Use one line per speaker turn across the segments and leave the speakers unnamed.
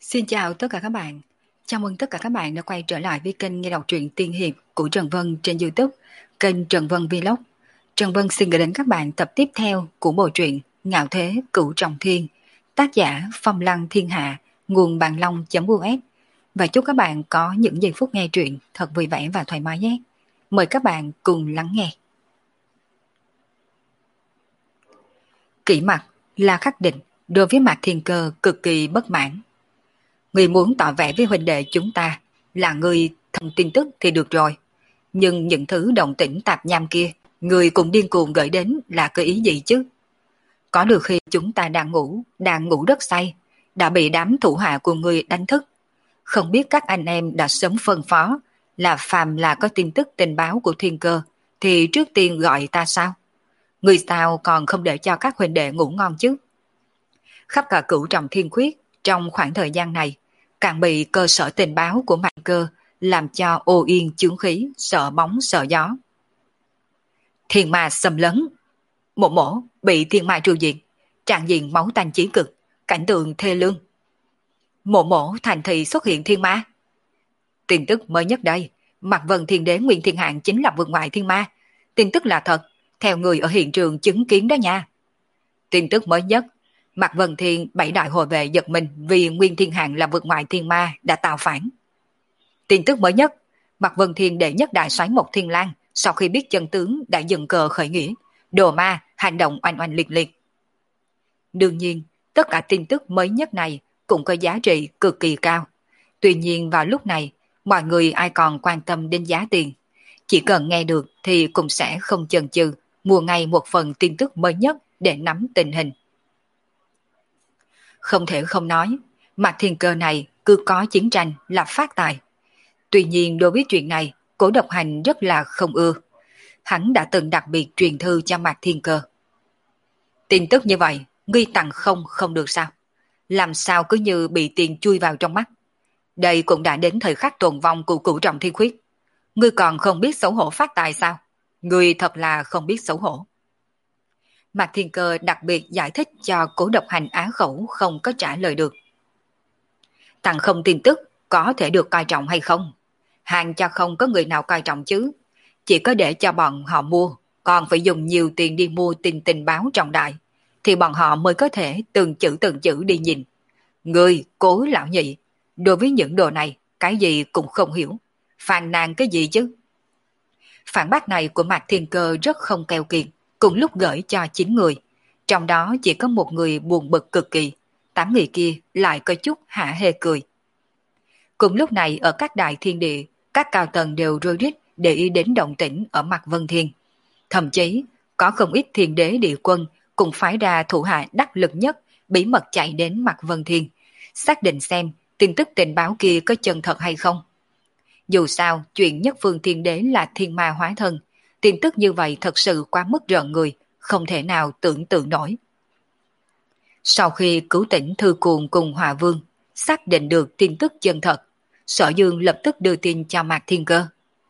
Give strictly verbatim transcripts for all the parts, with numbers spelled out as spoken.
Xin chào tất cả các bạn. Chào mừng tất cả các bạn đã quay trở lại với kênh nghe đọc truyện tiên hiệp của Trần Vân trên YouTube, kênh Trần Vân Vlog. Trần Vân xin gửi đến các bạn tập tiếp theo của bộ truyện Ngạo Thế Cửu Trọng Thiên, tác giả Phong Lăng Thiên Hạ, nguồn bàn long.us. Và chúc các bạn có những giây phút nghe truyện thật vui vẻ và thoải mái nhé. Mời các bạn cùng lắng nghe. Kỷ Mặc là khắc định đối với Mạc Thiên Cơ cực kỳ bất mãn. Người muốn tỏ vẻ với huynh đệ chúng ta là người thông tin tức thì được rồi. Nhưng những thứ động tĩnh tạp nham kia, người cũng điên cuồng gửi đến là cái ý gì chứ? Có được khi chúng ta đang ngủ, đang ngủ rất say, đã bị đám thủ hạ của người đánh thức. Không biết các anh em đã sớm phân phó là phàm là có tin tức tình báo của Thiên Cơ thì trước tiên gọi ta sao? Người sao còn không để cho các huynh đệ ngủ ngon chứ? Khắp cả Cửu Trọng Thiên Khuyết trong khoảng thời gian này, càng bị cơ sở tình báo của Mạnh Cơ làm cho ô yên chướng khí, sợ bóng sợ gió. Thiên ma xâm lấn, một mổ bị thiên ma trừ diệt, tràn diện máu tanh chí cực, cảnh tượng thê lương. Mộ mổ thành thị xuất hiện thiên ma. Tin tức mới nhất đây, Mạc Vân Thiên Đế Nguyên Thiên Hạng chính là vượt ngoại thiên ma. Tin tức là thật, theo người ở hiện trường chứng kiến đó nha. Tin tức mới nhất, Mạc Vân Thiên bảy đại hộ vệ giật mình vì Nguyên Thiên Hạng là vượt ngoại thiên ma đã tạo phản. Tin tức mới nhất, Mạc Vân Thiên đệ nhất đại soái Mộc Thiên Lang sau khi biết chân tướng đã dừng cờ khởi nghĩa, đồ ma hành động oanh oanh liệt liệt. Đương nhiên, tất cả tin tức mới nhất này cũng có giá trị cực kỳ cao. Tuy nhiên vào lúc này, mọi người ai còn quan tâm đến giá tiền. Chỉ cần nghe được thì cũng sẽ không chần chừ mua ngay một phần tin tức mới nhất để nắm tình hình. Không thể không nói, Mạc Thiên Cơ này cứ có chiến tranh là phát tài. Tuy nhiên đối với chuyện này, Cố Độc Hành rất là không ưa. Hắn đã từng đặc biệt truyền thư cho Mạc Thiên Cơ. Tin tức như vậy, ngươi tặng không không được sao? Làm sao cứ như bị tiền chui vào trong mắt. Đây cũng đã đến thời khắc tồn vong của Cửu Trọng Thiên Khuyết. Ngươi còn không biết xấu hổ phát tài sao? Ngươi thật là không biết xấu hổ. Mạc Thiên Cơ đặc biệt giải thích cho Cố Độc Hành á khẩu không có trả lời được. Tặng không tin tức có thể được coi trọng hay không? Hàng cho không có người nào coi trọng chứ. Chỉ có để cho bọn họ mua, còn phải dùng nhiều tiền đi mua tin tình báo trọng đại, thì bọn họ mới có thể từng chữ từng chữ đi nhìn. Ngươi, Cố lão nhị, đối với những đồ này, cái gì cũng không hiểu. Phàn nàn cái gì chứ? Phản bác này của Mạc Thiên Cơ rất không keo kiệt, cùng lúc gửi cho chín người. Trong đó chỉ có một người buồn bực cực kỳ, tám người kia lại có chút hả hê cười. Cùng lúc này ở các đại thiên địa, các cao tầng đều rối rít để ý đến động tĩnh ở Mạc Vân Thiên. Thậm chí, có không ít thiên đế địa quân cũng phái ra thủ hạ đắc lực nhất bí mật chạy đến Mạc Vân Thiên, xác định xem tin tức tình báo kia có chân thật hay không. Dù sao, chuyện nhất phương thiên đế là thiên ma hóa thân, tin tức như vậy thật sự quá mức rợn người, không thể nào tưởng tượng nổi. Sau khi cứu tỉnh Thư Cuồng cùng Hòa Vương, xác định được tin tức chân thật, Sở Dương lập tức đưa tin cho Mạc Thiên Cơ.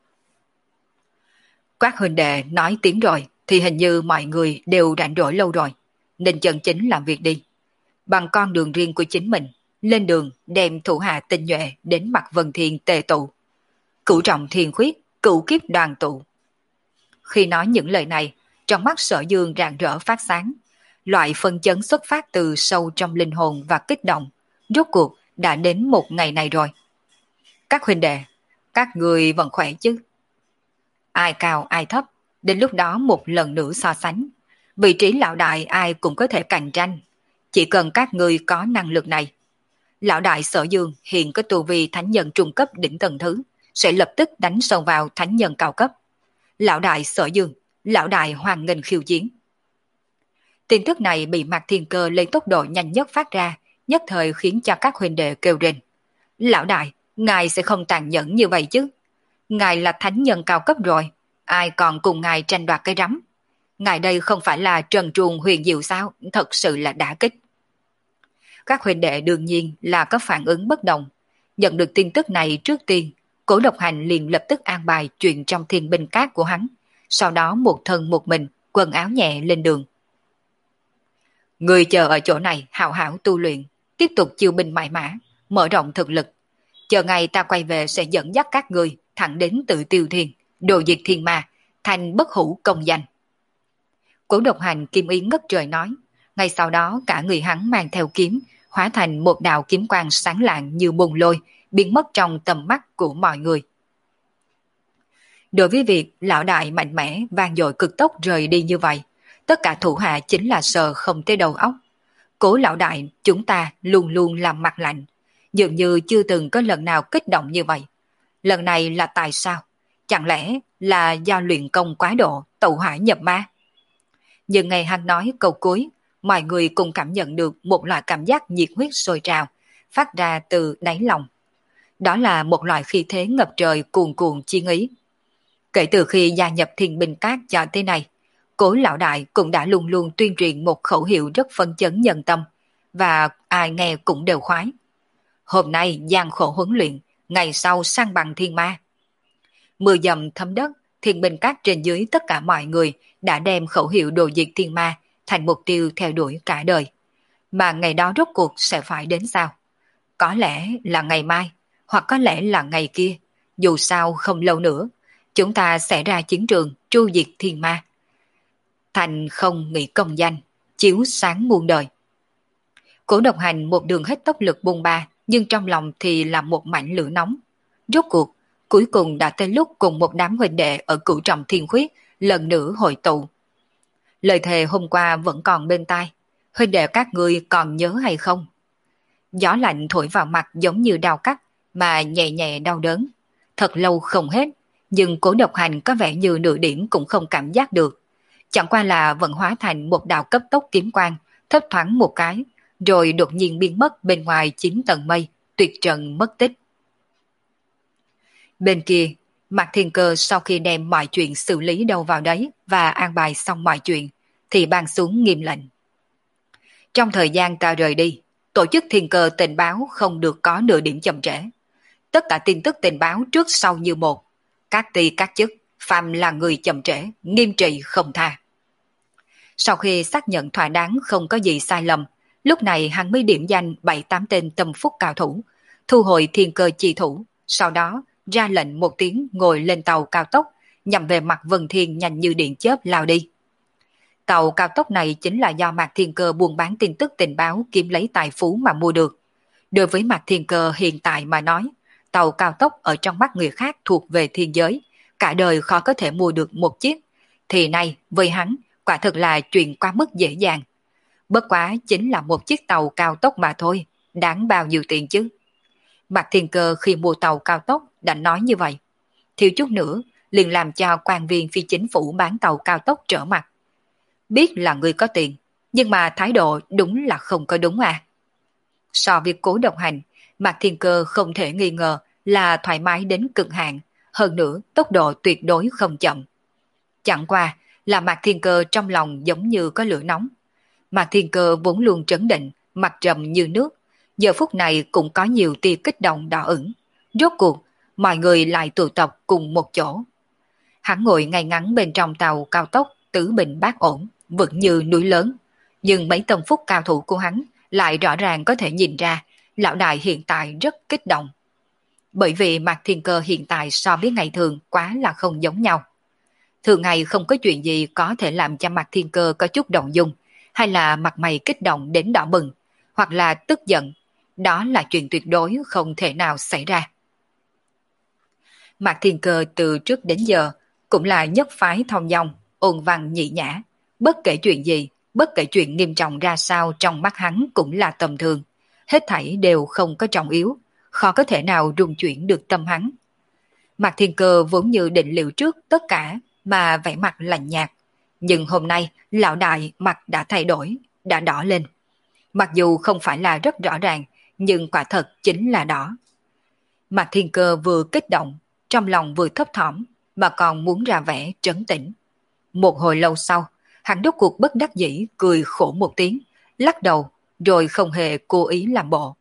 Các huynh đệ nói tiếng rồi, thì hình như mọi người đều rảnh rỗi lâu rồi, nên chân chính làm việc đi. Bằng con đường riêng của chính mình, lên đường đem thủ hạ tinh nhuệ đến Mạc Vân Thiên tề tụ. Cửu Trọng Thiên Khuyết, cửu kiếp đoàn tụ. Khi nói những lời này, trong mắt Sở Dương rạng rỡ phát sáng. Loại phân chấn xuất phát từ sâu trong linh hồn và kích động, rốt cuộc đã đến một ngày này rồi. Các huynh đệ, các người vẫn khỏe chứ? Ai cao ai thấp, đến lúc đó một lần nữa so sánh. Vị trí lão đại ai cũng có thể cạnh tranh, chỉ cần các người có năng lực này. Lão đại Sở Dương hiện có tu vi thánh nhân trung cấp đỉnh tầng thứ, sẽ lập tức đánh sâu vào thánh nhân cao cấp. Lão đại Sở Dương, lão đại hoan nghênh khiêu chiến. Tin tức này bị Mạc Thiên Cơ lấy tốc độ nhanh nhất phát ra, nhất thời khiến cho các huynh đệ kêu rên. Lão đại, ngài sẽ không tàn nhẫn như vậy chứ? Ngài là thánh nhân cao cấp rồi, ai còn cùng ngài tranh đoạt cái rắm? Ngài đây không phải là trần truồng huyền diệu sao? Thật sự là đả kích. Các huynh đệ đương nhiên là có phản ứng bất đồng. Nhận được tin tức này trước tiên, Cố Độc Hành liền lập tức an bài chuyện trong thiên binh cát của hắn, sau đó một thân một mình, quần áo nhẹ lên đường. Người chờ ở chỗ này hảo hảo tu luyện, tiếp tục chiêu binh mãi mã, mở rộng thực lực. Chờ ngày ta quay về sẽ dẫn dắt các người thẳng đến Tự Tiêu Thiên, đồ diệt thiên ma, thành bất hủ công danh. Cố Độc Hành kim ý ngất trời nói. Ngay sau đó cả người hắn mang theo kiếm, hóa thành một đạo kiếm quang sáng lạng như bùng lôi, biến mất trong tầm mắt của mọi người. Đối với việc lão đại mạnh mẽ vang dội cực tốc rời đi như vậy, tất cả thủ hạ chính là sợ không tới đầu óc. Cố lão đại chúng ta luôn luôn làm mặt lạnh, dường như chưa từng có lần nào kích động như vậy. Lần này là tại sao? Chẳng lẽ là do luyện công quá độ, tẩu hỏa nhập ma? Nhưng ngày hắn nói câu cuối, mọi người cùng cảm nhận được một loại cảm giác nhiệt huyết sôi trào, phát ra từ đáy lòng. Đó là một loại khí thế ngập trời cuồn cuộn chi ý. Kể từ khi gia nhập Thiên Binh Các cho tới nay, Cố lão đại cũng đã luôn luôn tuyên truyền một khẩu hiệu rất phấn chấn nhân tâm, và ai nghe cũng đều khoái. Hôm nay gian khổ huấn luyện, ngày sau sang bằng thiên ma. Mưa dầm thấm đất, Thiên Binh Các trên dưới tất cả mọi người đã đem khẩu hiệu đồ diệt thiên ma thành mục tiêu theo đuổi cả đời. Mà ngày đó rốt cuộc sẽ phải đến sao? Có lẽ là ngày mai, hoặc có lẽ là ngày kia. Dù sao không lâu nữa, chúng ta sẽ ra chiến trường tru diệt thiên ma. Thành không nghĩ công danh, chiếu sáng muôn đời. Cố Độc Hành một đường hết tốc lực bùng ba, nhưng trong lòng thì là một mảnh lửa nóng. Rốt cuộc, cuối cùng đã tới lúc cùng một đám huynh đệ ở Cửu Trọng Thiên Khuyết lần nữa hội tụ. Lời thề hôm qua vẫn còn bên tai, huynh đệ các ngươi còn nhớ hay không? Gió lạnh thổi vào mặt giống như đau cắt, mà nhẹ nhẹ đau đớn. Thật lâu không hết, nhưng Cố Độc Hành có vẻ như nửa điểm cũng không cảm giác được. Chẳng qua là vẫn hóa thành một đạo cấp tốc kiếm quang, thấp thoáng một cái, rồi đột nhiên biến mất bên ngoài chín tầng mây, tuyệt trần mất tích. Bên kia, Mạc Thiên Cơ sau khi đem mọi chuyện xử lý đâu vào đấy và an bài xong mọi chuyện, thì ban xuống nghiêm lệnh. Trong thời gian ta rời đi, tổ chức Thiên Cơ tình báo không được có nửa điểm chậm trễ. Tất cả tin tức tình báo trước sau như một. Các ty các chức, phàm là người chậm trễ, nghiêm trị không tha. Sau khi xác nhận thỏa đáng không có gì sai lầm, lúc này hắn mới điểm danh bảy tám tên tâm phúc cao thủ, thu hồi Thiên Cơ chi thủ, sau đó ra lệnh một tiếng ngồi lên tàu cao tốc, nhằm về mặt Vân Thiên nhanh như điện chớp lao đi. Tàu cao tốc này chính là do Mạc Thiên Cơ buôn bán tin tức tình báo kiếm lấy tài phú mà mua được. Đối với Mạc Thiên Cơ hiện tại mà nói, tàu cao tốc ở trong mắt người khác thuộc về thiên giới, cả đời khó có thể mua được một chiếc, thì nay với hắn quả thực là chuyện quá mức dễ dàng. Bất quá chính là một chiếc tàu cao tốc mà thôi, đáng bao nhiêu tiền chứ? Mạc Thiên Cơ khi mua tàu cao tốc đã nói như vậy. Thiếu chút nữa, liền làm cho quan viên phi chính phủ bán tàu cao tốc trở mặt. Biết là người có tiền, nhưng mà thái độ đúng là không có đúng à. So với Cố Độc Hành, Mạc Thiên Cơ không thể nghi ngờ là thoải mái đến cực hạn, hơn nữa tốc độ tuyệt đối không chậm. Chẳng qua là Mạc Thiên Cơ trong lòng giống như có lửa nóng. Mạc Thiên Cơ vốn luôn trấn định, mặt trầm như nước, giờ phút này cũng có nhiều tia kích động đỏ ửng. Rốt cuộc, mọi người lại tụ tập cùng một chỗ. Hắn ngồi ngay ngắn bên trong tàu cao tốc tứ bình bát ổn, vững như núi lớn. Nhưng mấy tâm phúc cao thủ của hắn lại rõ ràng có thể nhìn ra lão đại hiện tại rất kích động. Bởi vì Mạc Thiên Cơ hiện tại so với ngày thường quá là không giống nhau. Thường ngày không có chuyện gì có thể làm cho Mạc Thiên Cơ có chút động dung, hay là mặt mày kích động đến đỏ bừng, hoặc là tức giận. Đó là chuyện tuyệt đối không thể nào xảy ra. Mạc Thiên Cơ từ trước đến giờ cũng là nhất phái thông dong, ôn văn nhị nhã. Bất kể chuyện gì, bất kể chuyện nghiêm trọng ra sao trong mắt hắn cũng là tầm thường. Hết thảy đều không có trọng yếu, khó có thể nào rung chuyển được tâm hắn. Mạc Thiên Cơ vốn như định liệu trước tất cả mà vẻ mặt lạnh nhạt. Nhưng hôm nay lão đại mặt đã thay đổi, đã đỏ lên. Mặc dù không phải là rất rõ ràng, nhưng quả thật chính là đỏ. Mạc Thiên Cơ vừa kích động, trong lòng vừa thấp thỏm, mà còn muốn ra vẻ trấn tĩnh. Một hồi lâu sau, hắn đốt cuộc bất đắc dĩ cười khổ một tiếng, lắc đầu, rồi không hề cố ý làm bộ.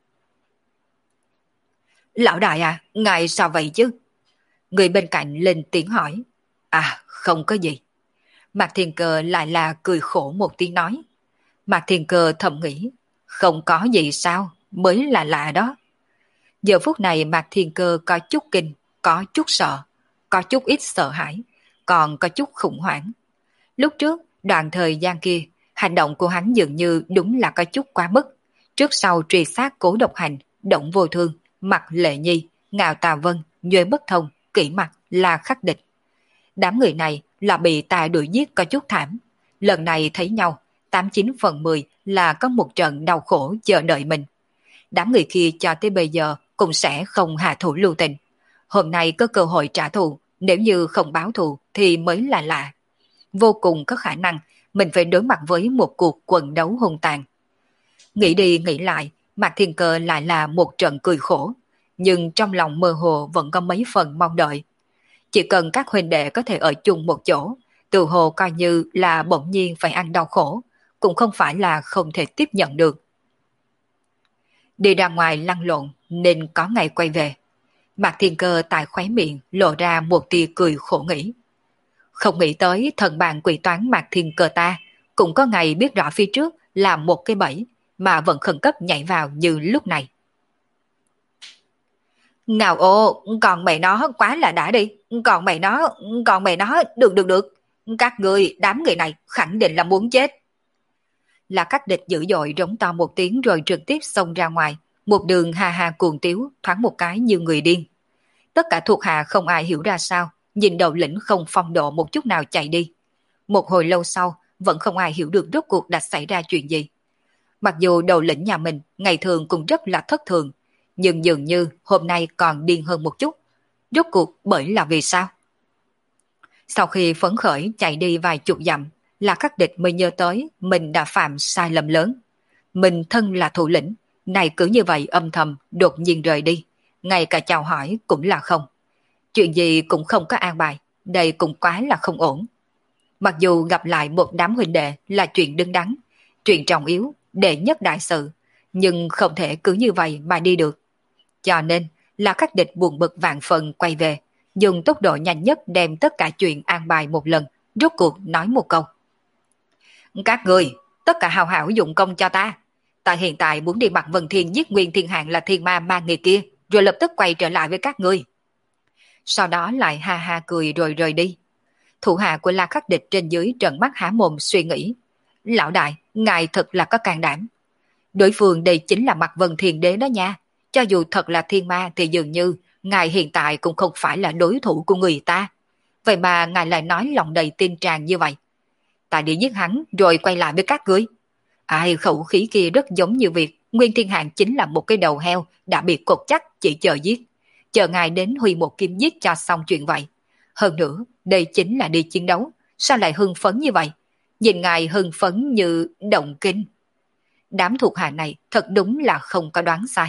Lão đại à, ngài sao vậy chứ? Người bên cạnh lên tiếng hỏi. À, không có gì. Mạc Thiên Cơ lại là cười khổ một tiếng nói. Mạc Thiên Cơ thầm nghĩ, không có gì sao, mới là lạ đó. Giờ phút này Mạc Thiên Cơ có chút kinh, có chút sợ, có chút ít sợ hãi, còn có chút khủng hoảng. Lúc trước, đoạn thời gian kia, hành động của hắn dường như đúng là có chút quá mức. Trước sau truy sát Cố Độc Hành, Động Vô Thương, Mặt Lệ Nhi, Ngạo Tà Vân, Nhuệ Bất Thông, Kỷ Mặc là khắc địch. Đám người này là bị ta đuổi giết có chút thảm. Lần này thấy nhau, tám chín phần mười là có một trận đau khổ chờ đợi mình. Đám người kia cho tới bây giờ cũng sẽ không hạ thủ lưu tình. Hôm nay có cơ hội trả thù, nếu như không báo thù thì mới là lạ. Vô cùng có khả năng mình phải đối mặt với một cuộc quần đấu hung tàn. Nghĩ đi nghĩ lại, Mạc Thiên Cơ lại là một trận cười khổ, nhưng trong lòng mơ hồ vẫn có mấy phần mong đợi. Chỉ cần các huynh đệ có thể ở chung một chỗ, tự hồ coi như là bỗng nhiên phải ăn đau khổ, cũng không phải là không thể tiếp nhận được. Đi ra ngoài lăn lộn nên có ngày quay về. Mạc Thiên Cơ tại khóe miệng lộ ra một tia cười khổ nghĩ. Không nghĩ tới thần bàn quỷ toán Mạc Thiên Cơ ta cũng có ngày biết rõ phía trước là một cái bẫy mà vẫn khẩn cấp nhảy vào như lúc này. Ngào ô, còn mày nó quá là đã đi, còn mày nó, còn mày nó, được được được, các người, đám người này khẳng định là muốn chết. Là các địch dữ dội rống to một tiếng rồi trực tiếp xông ra ngoài, một đường ha ha cuồng tiếu, thoáng một cái như người điên. Tất cả thuộc hạ không ai hiểu ra sao, nhìn đầu lĩnh không phong độ một chút nào chạy đi. Một hồi lâu sau, vẫn không ai hiểu được rốt cuộc đã xảy ra chuyện gì. Mặc dù đầu lĩnh nhà mình ngày thường cũng rất là thất thường, nhưng dường như hôm nay còn điên hơn một chút. Rốt cuộc bởi là vì sao? Sau khi phấn khởi chạy đi vài chục dặm, là các địch mới nhớ tới mình đã phạm sai lầm lớn. Mình thân là thủ lĩnh, này cứ như vậy âm thầm đột nhiên rời đi, ngay cả chào hỏi cũng là không. Chuyện gì cũng không có an bài, đây cũng quá là không ổn. Mặc dù gặp lại một đám huynh đệ là chuyện đứng đắn, chuyện trọng yếu, đệ nhất đại sự, nhưng không thể cứ như vậy mà đi được. Cho nên là các địch buồn bực vạn phần quay về, dùng tốc độ nhanh nhất đem tất cả chuyện an bài một lần, rốt cuộc nói một câu. Các người, tất cả hào hảo dụng công cho ta. Ta hiện tại muốn đi Mạc Vân Thiên giết Nguyên Thiên Hạng là thiên ma ma người kia, rồi lập tức quay trở lại với các người. Sau đó lại ha ha cười rồi rời đi. Thủ hạ của La Khắc Địch trên dưới trợn mắt há mồm suy nghĩ. Lão đại, ngài thật là có can đảm. Đối phương đây chính là Mạc Vân Thiên Đế đó nha. Cho dù thật là thiên ma thì dường như ngài hiện tại cũng không phải là đối thủ của người ta. Vậy mà ngài lại nói lòng đầy tin tràn như vậy. Ta đi giết hắn rồi quay lại với các ngươi. Ai khẩu khí kia rất giống như việc Nguyên Thiên Hạng chính là một cái đầu heo đã bị cột chắc chỉ chờ giết. Chờ ngài đến huy một kim giết cho xong chuyện vậy. Hơn nữa, đây chính là đi chiến đấu. Sao lại hưng phấn như vậy? Nhìn ngài hưng phấn như động kinh. Đám thuộc hạ này thật đúng là không có đoán sai.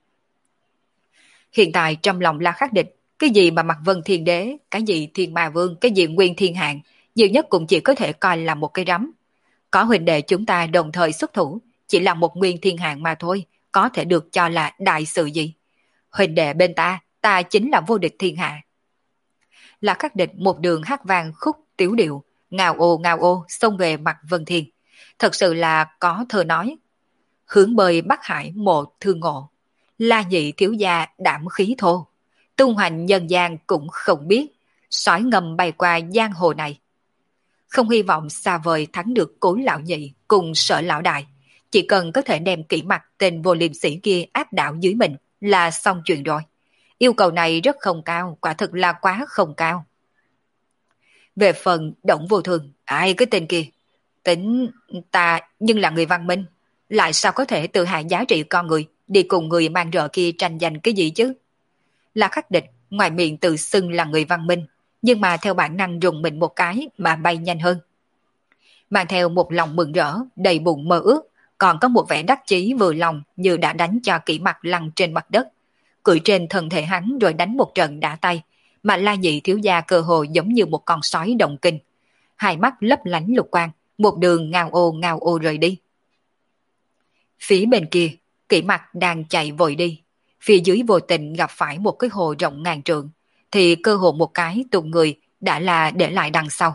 Hiện tại trong lòng La Khắc Địch, cái gì mà Mạc Vân Thiên Đế, cái gì Thiên Ma Vương, cái gì Nguyên Thiên Hạng, nhiều nhất cũng chỉ có thể coi là một cái rắm. Có huynh đệ chúng ta đồng thời xuất thủ, chỉ là một Nguyên Thiên Hạng mà thôi, có thể được cho là đại sự gì. Huynh đệ bên ta, ta chính là vô địch thiên hạ. Là Khắc Địch một đường hát vang khúc tiếu điệu, ngào ô ngào ô xông về Mạc Vân Thiên. Thật sự là có thơ nói, hướng bơi Bắc Hải một thương ngộ, La Nhị thiếu gia đảm khí thô, tung hoành nhân gian cũng không biết, sói ngầm bay qua giang hồ này. Không hy vọng xa vời thắng được Cố lão nhị cùng Sở lão đại, chỉ cần có thể đem Kỷ Mặc tên vô liêm sĩ kia áp đảo dưới mình là xong chuyện rồi. Yêu cầu này rất không cao, quả thực là quá không cao. Về phần Động Vô Thường, ai cái tên kia, tính ta nhưng là người văn minh, lại sao có thể tự hạ giá trị con người, đi cùng người mang rợ kia tranh giành cái gì chứ? Là Khắc Địch, ngoài miệng tự xưng là người văn minh, nhưng mà theo bản năng rùng mình một cái mà bay nhanh hơn. Mang theo một lòng mừng rỡ, đầy bụng mơ ước, còn có một vẻ đắc chí vừa lòng như đã đánh cho Kỷ Mặc lăn trên mặt đất. Cưỡi trên thân thể hắn rồi đánh một trận đã tay, mà La Nhị thiếu gia cơ hồ giống như một con sói động kinh. Hai mắt lấp lánh lục quang, một đường ngao ô ngao ô rời đi. Phía bên kia, Kỷ Mặc đang chạy vội đi. Phía dưới vô tình gặp phải một cái hồ rộng ngàn trượng, thì cơ hồ một cái tụt người đã là để lại đằng sau.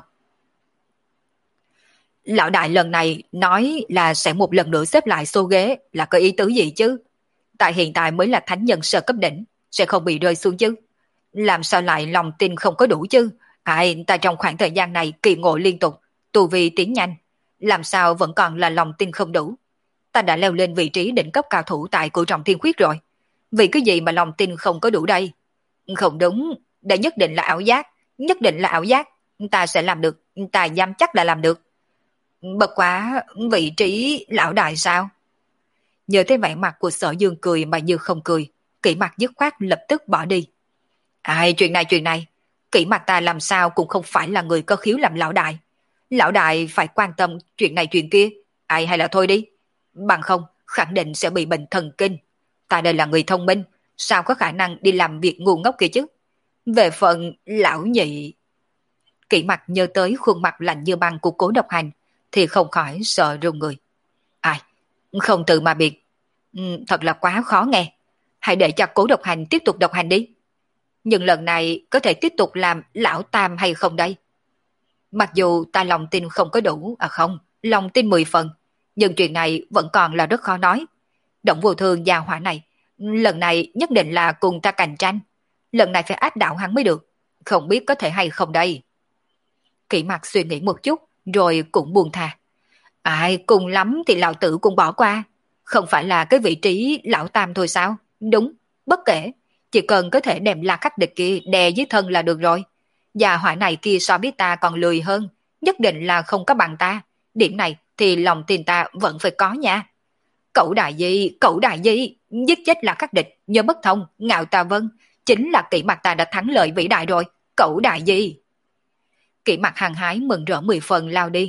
Lão đại lần này nói là sẽ một lần nữa xếp lại xô ghế là có ý tứ gì chứ? tại hiện tại mới là thánh nhân sơ cấp đỉnh, sẽ không bị rơi xuống chứ. Làm sao lại lòng tin không có đủ chứ? Ai, ta trong khoảng thời gian này kỳ ngộ liên tục, tu vi tiến nhanh, làm sao vẫn còn là lòng tin không đủ? Ta đã leo lên vị trí đỉnh cấp cao thủ tại Cửu Trọng Thiên Khuyết rồi. Vì cái gì mà lòng tin không có đủ đây? Không đúng, đây nhất định là ảo giác, nhất định là ảo giác. Ta sẽ làm được, ta dám chắc là làm được. Bất quá, vị trí lão đại sao? Nhờ thấy vẻ mặt của Sở Dương cười mà như không cười, Kỷ Mặc dứt khoát lập tức bỏ đi. Ai, chuyện này chuyện này, Kỷ Mặc ta làm sao cũng không phải là người có khiếu làm lão đại. Lão đại phải quan tâm chuyện này chuyện kia, ai hay là thôi đi. Bằng không, khẳng định sẽ bị bệnh thần kinh. Ta đây là người thông minh, sao có khả năng đi làm việc ngu ngốc kia chứ? Về phần lão nhị... Kỷ Mặc nhớ tới khuôn mặt lạnh như băng của Cố Độc Hành, thì không khỏi sợ run người. Ai, không tự mà biệt. Ừ, thật là quá khó nghe. Hãy để cho Cố Độc Hành tiếp tục độc hành đi. Nhưng lần này có thể tiếp tục làm lão tam hay không đây? Mặc dù ta lòng tin không có đủ, à không, lòng tin mười phần, nhưng chuyện này vẫn còn là rất khó nói. Động Vô Thương gia hỏa này, lần này nhất định là cùng ta cạnh tranh. Lần này phải áp đảo hắn mới được. Không biết có thể hay không đây? Kỷ Mặc suy nghĩ một chút, rồi cũng buông tha. Ai, cùng lắm thì lão tử cũng bỏ qua. Không phải là cái vị trí lão tam thôi sao? Đúng, bất kể. Chỉ cần có thể đem La Khắc Địch kia đè dưới thân là được rồi. Gia hỏa này kia so với ta còn lười hơn, nhất định là không có bằng ta. Điểm này thì lòng tin ta vẫn phải có nha. Cậu đại di, cậu đại di, giết chết La Khắc Địch, nhớ bất thông, ngạo ta vân. Chính là Kỷ Mặc ta đã thắng lợi vĩ đại rồi, cậu đại di. Kỷ Mặc hăng hái mừng rỡ mười phần lao đi.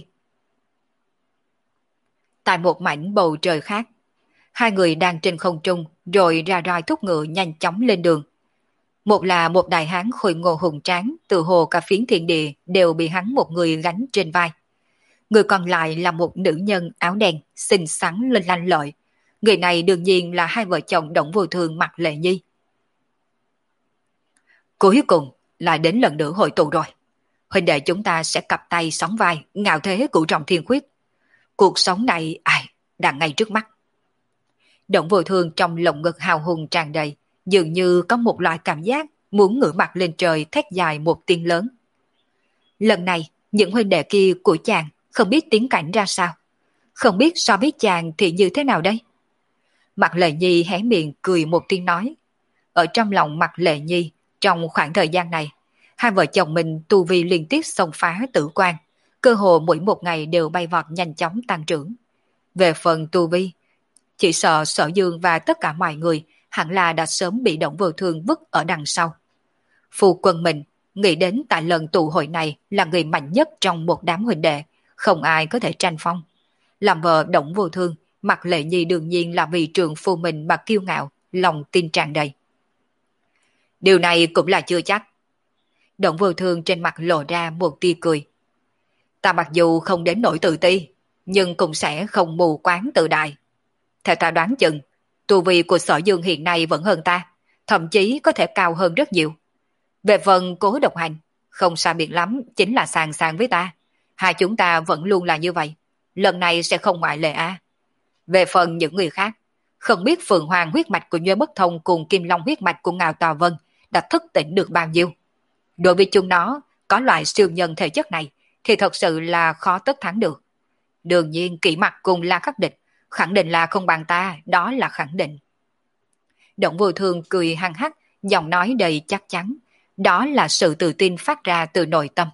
Tại một mảnh bầu trời khác, hai người đang trên không trung rồi ra roi thúc ngựa nhanh chóng lên đường. Một là một đại hán khôi ngô hùng tráng, từ hồ cả phiến thiên địa đều bị hắn một người gánh trên vai. Người còn lại là một nữ nhân áo đen, xinh xắn lên lanh lợi. Người này đương nhiên là hai vợ chồng Động Vô Thương Mạc Lệ Nhi. Cuối cùng lại đến lần nữa hội tụ rồi. Huynh đệ chúng ta sẽ cặp tay sóng vai, ngạo thế Cửu Trọng Thiên Khuyết. Cuộc sống này, ai, đang ngay trước mắt. Động Vô Thương trong lồng ngực hào hùng tràn đầy, dường như có một loại cảm giác muốn ngửa mặt lên trời thét dài một tiếng lớn. Lần này, những huynh đệ kia của chàng không biết tiến cảnh ra sao. Không biết so với chàng thì như thế nào đây? Mạc Lệ Nhi hé miệng cười một tiếng nói. Ở trong lòng Mạc Lệ Nhi, trong khoảng thời gian này, hai vợ chồng mình tu vi liên tiếp xông phá tử quan, cơ hồ mỗi một ngày đều bay vọt nhanh chóng tăng trưởng. Về phần tu vi, chỉ sợ Sở Dương và tất cả mọi người hẳn là đã sớm bị Động Vô Thương vứt ở đằng sau. Phu quân mình nghĩ đến tại lần tụ hội này là người mạnh nhất trong một đám huynh đệ, không ai có thể tranh phong. Làm vợ Động Vô Thương, Mạc Lệ Nhi đương nhiên là vì trường phu mình mà kiêu ngạo, lòng tin tràn đầy. Điều này cũng là chưa chắc. Động Vô Thương trên mặt lộ ra một tia cười. Ta mặc dù không đến nỗi tự ti, nhưng cũng sẽ không mù quáng tự đại. Theo ta đoán chừng, tu vi của Sở Dương hiện nay vẫn hơn ta, thậm chí có thể cao hơn rất nhiều. Về phần Cố Độc Hành, không xa biệt lắm chính là sàng sàng với ta. Hai chúng ta vẫn luôn là như vậy, lần này sẽ không ngoại lệ a. Về phần những người khác, không biết Phượng Hoàng huyết mạch của Nhuê Bất Thông cùng Kim Long huyết mạch của Ngạo Tà Vân đã thức tỉnh được bao nhiêu. Đối với chúng nó, có loại siêu nhân thể chất này thì thật sự là khó tất thắng được. Đương nhiên Kỷ Mặc cùng La Khắc Địch khẳng định là không bằng ta, đó là khẳng định. Động Vô Thương cười hăng hắc, giọng nói đầy chắc chắn, đó là sự tự tin phát ra từ nội tâm.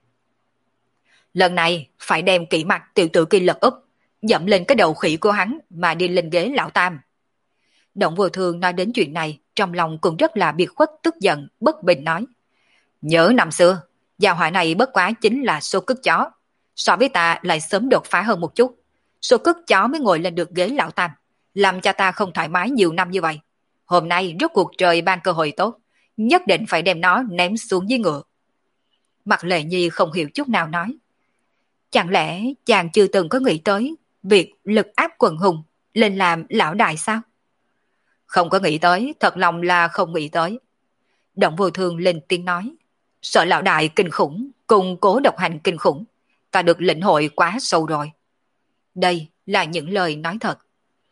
Lần này phải đem Kỷ Mặc tiểu tử kia lật úp, dẫm lên cái đầu khỉ của hắn mà đi lên ghế lão tam. Động Vô Thương nói đến chuyện này, trong lòng cũng rất là biệt khuất tức giận, bất bình nói. Nhớ năm xưa, gia hỏa này bất quá chính là số cức chó. So với ta lại sớm đột phá hơn một chút. Số cức chó mới ngồi lên được ghế lão tam, làm cho ta không thoải mái nhiều năm như vậy. Hôm nay rốt cuộc trời ban cơ hội tốt, nhất định phải đem nó ném xuống dưới ngựa. Mạc Lệ Nhi không hiểu chút nào nói. Chẳng lẽ chàng chưa từng có nghĩ tới việc lực áp quần hùng lên làm lão đại sao? Không có nghĩ tới, thật lòng là không nghĩ tới. Động Vô Thương lên tiếng nói. Sợ lão đại kinh khủng, cùng Cố Độc Hành kinh khủng, ta được lĩnh hội quá sâu rồi. Đây là những lời nói thật.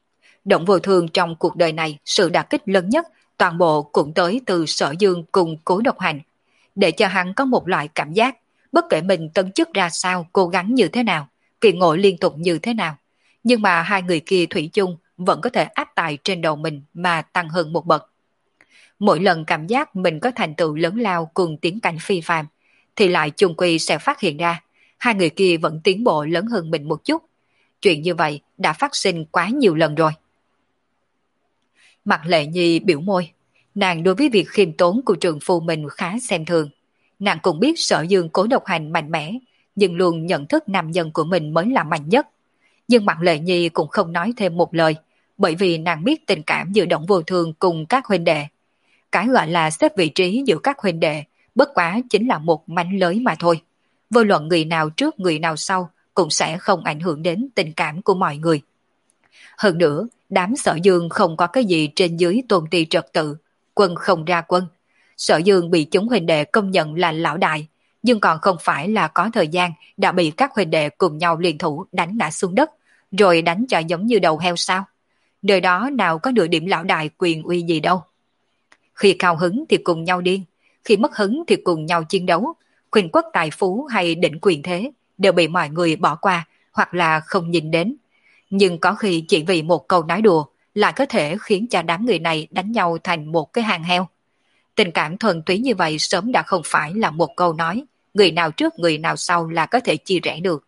Động Vô Thường trong cuộc đời này, sự đả kích lớn nhất toàn bộ cũng tới từ Sở Dương cùng Cố Độc Hành, để cho hắn có một loại cảm giác, bất kể mình tấn chức ra sao, cố gắng như thế nào, kỳ ngộ liên tục như thế nào, nhưng mà hai người kia thủy chung vẫn có thể áp tại trên đầu mình mà tăng hơn một bậc. Mỗi lần cảm giác mình có thành tựu lớn lao cùng tiến cảnh phi phàm, thì lại chung quy sẽ phát hiện ra, hai người kia vẫn tiến bộ lớn hơn mình một chút. Chuyện như vậy đã phát sinh quá nhiều lần rồi. Mặt Lệ Nhi biểu môi, nàng đối với việc khiêm tốn của trường phu mình khá xem thường. Nàng cũng biết Sở Dương Cố Độc Hành mạnh mẽ, nhưng luôn nhận thức nam nhân của mình mới là mạnh nhất. Nhưng Mặt Lệ Nhi cũng không nói thêm một lời, bởi vì nàng biết tình cảm giữa Động Vô Thường cùng các huynh đệ. Cái gọi là xếp vị trí giữa các huynh đệ, bất quá chính là một mánh lới mà thôi. Vô luận người nào trước người nào sau cũng sẽ không ảnh hưởng đến tình cảm của mọi người. Hơn nữa, đám Sở Dương không có cái gì trên dưới tôn ti trật tự, quân không ra quân. Sở Dương bị chúng huynh đệ công nhận là lão đại, nhưng còn không phải là có thời gian đã bị các huynh đệ cùng nhau liên thủ đánh ngã xuống đất, rồi đánh cho giống như đầu heo sao. Đời đó nào có nửa điểm lão đại quyền uy gì đâu. Khi cao hứng thì cùng nhau điên, khi mất hứng thì cùng nhau chiến đấu, khuynh quốc tài phú hay đỉnh quyền thế đều bị mọi người bỏ qua hoặc là không nhìn đến. Nhưng có khi chỉ vì một câu nói đùa lại có thể khiến cho đám người này đánh nhau thành một cái hàng heo. Tình cảm thuần túy như vậy sớm đã không phải là một câu nói, người nào trước người nào sau là có thể chia rẽ được.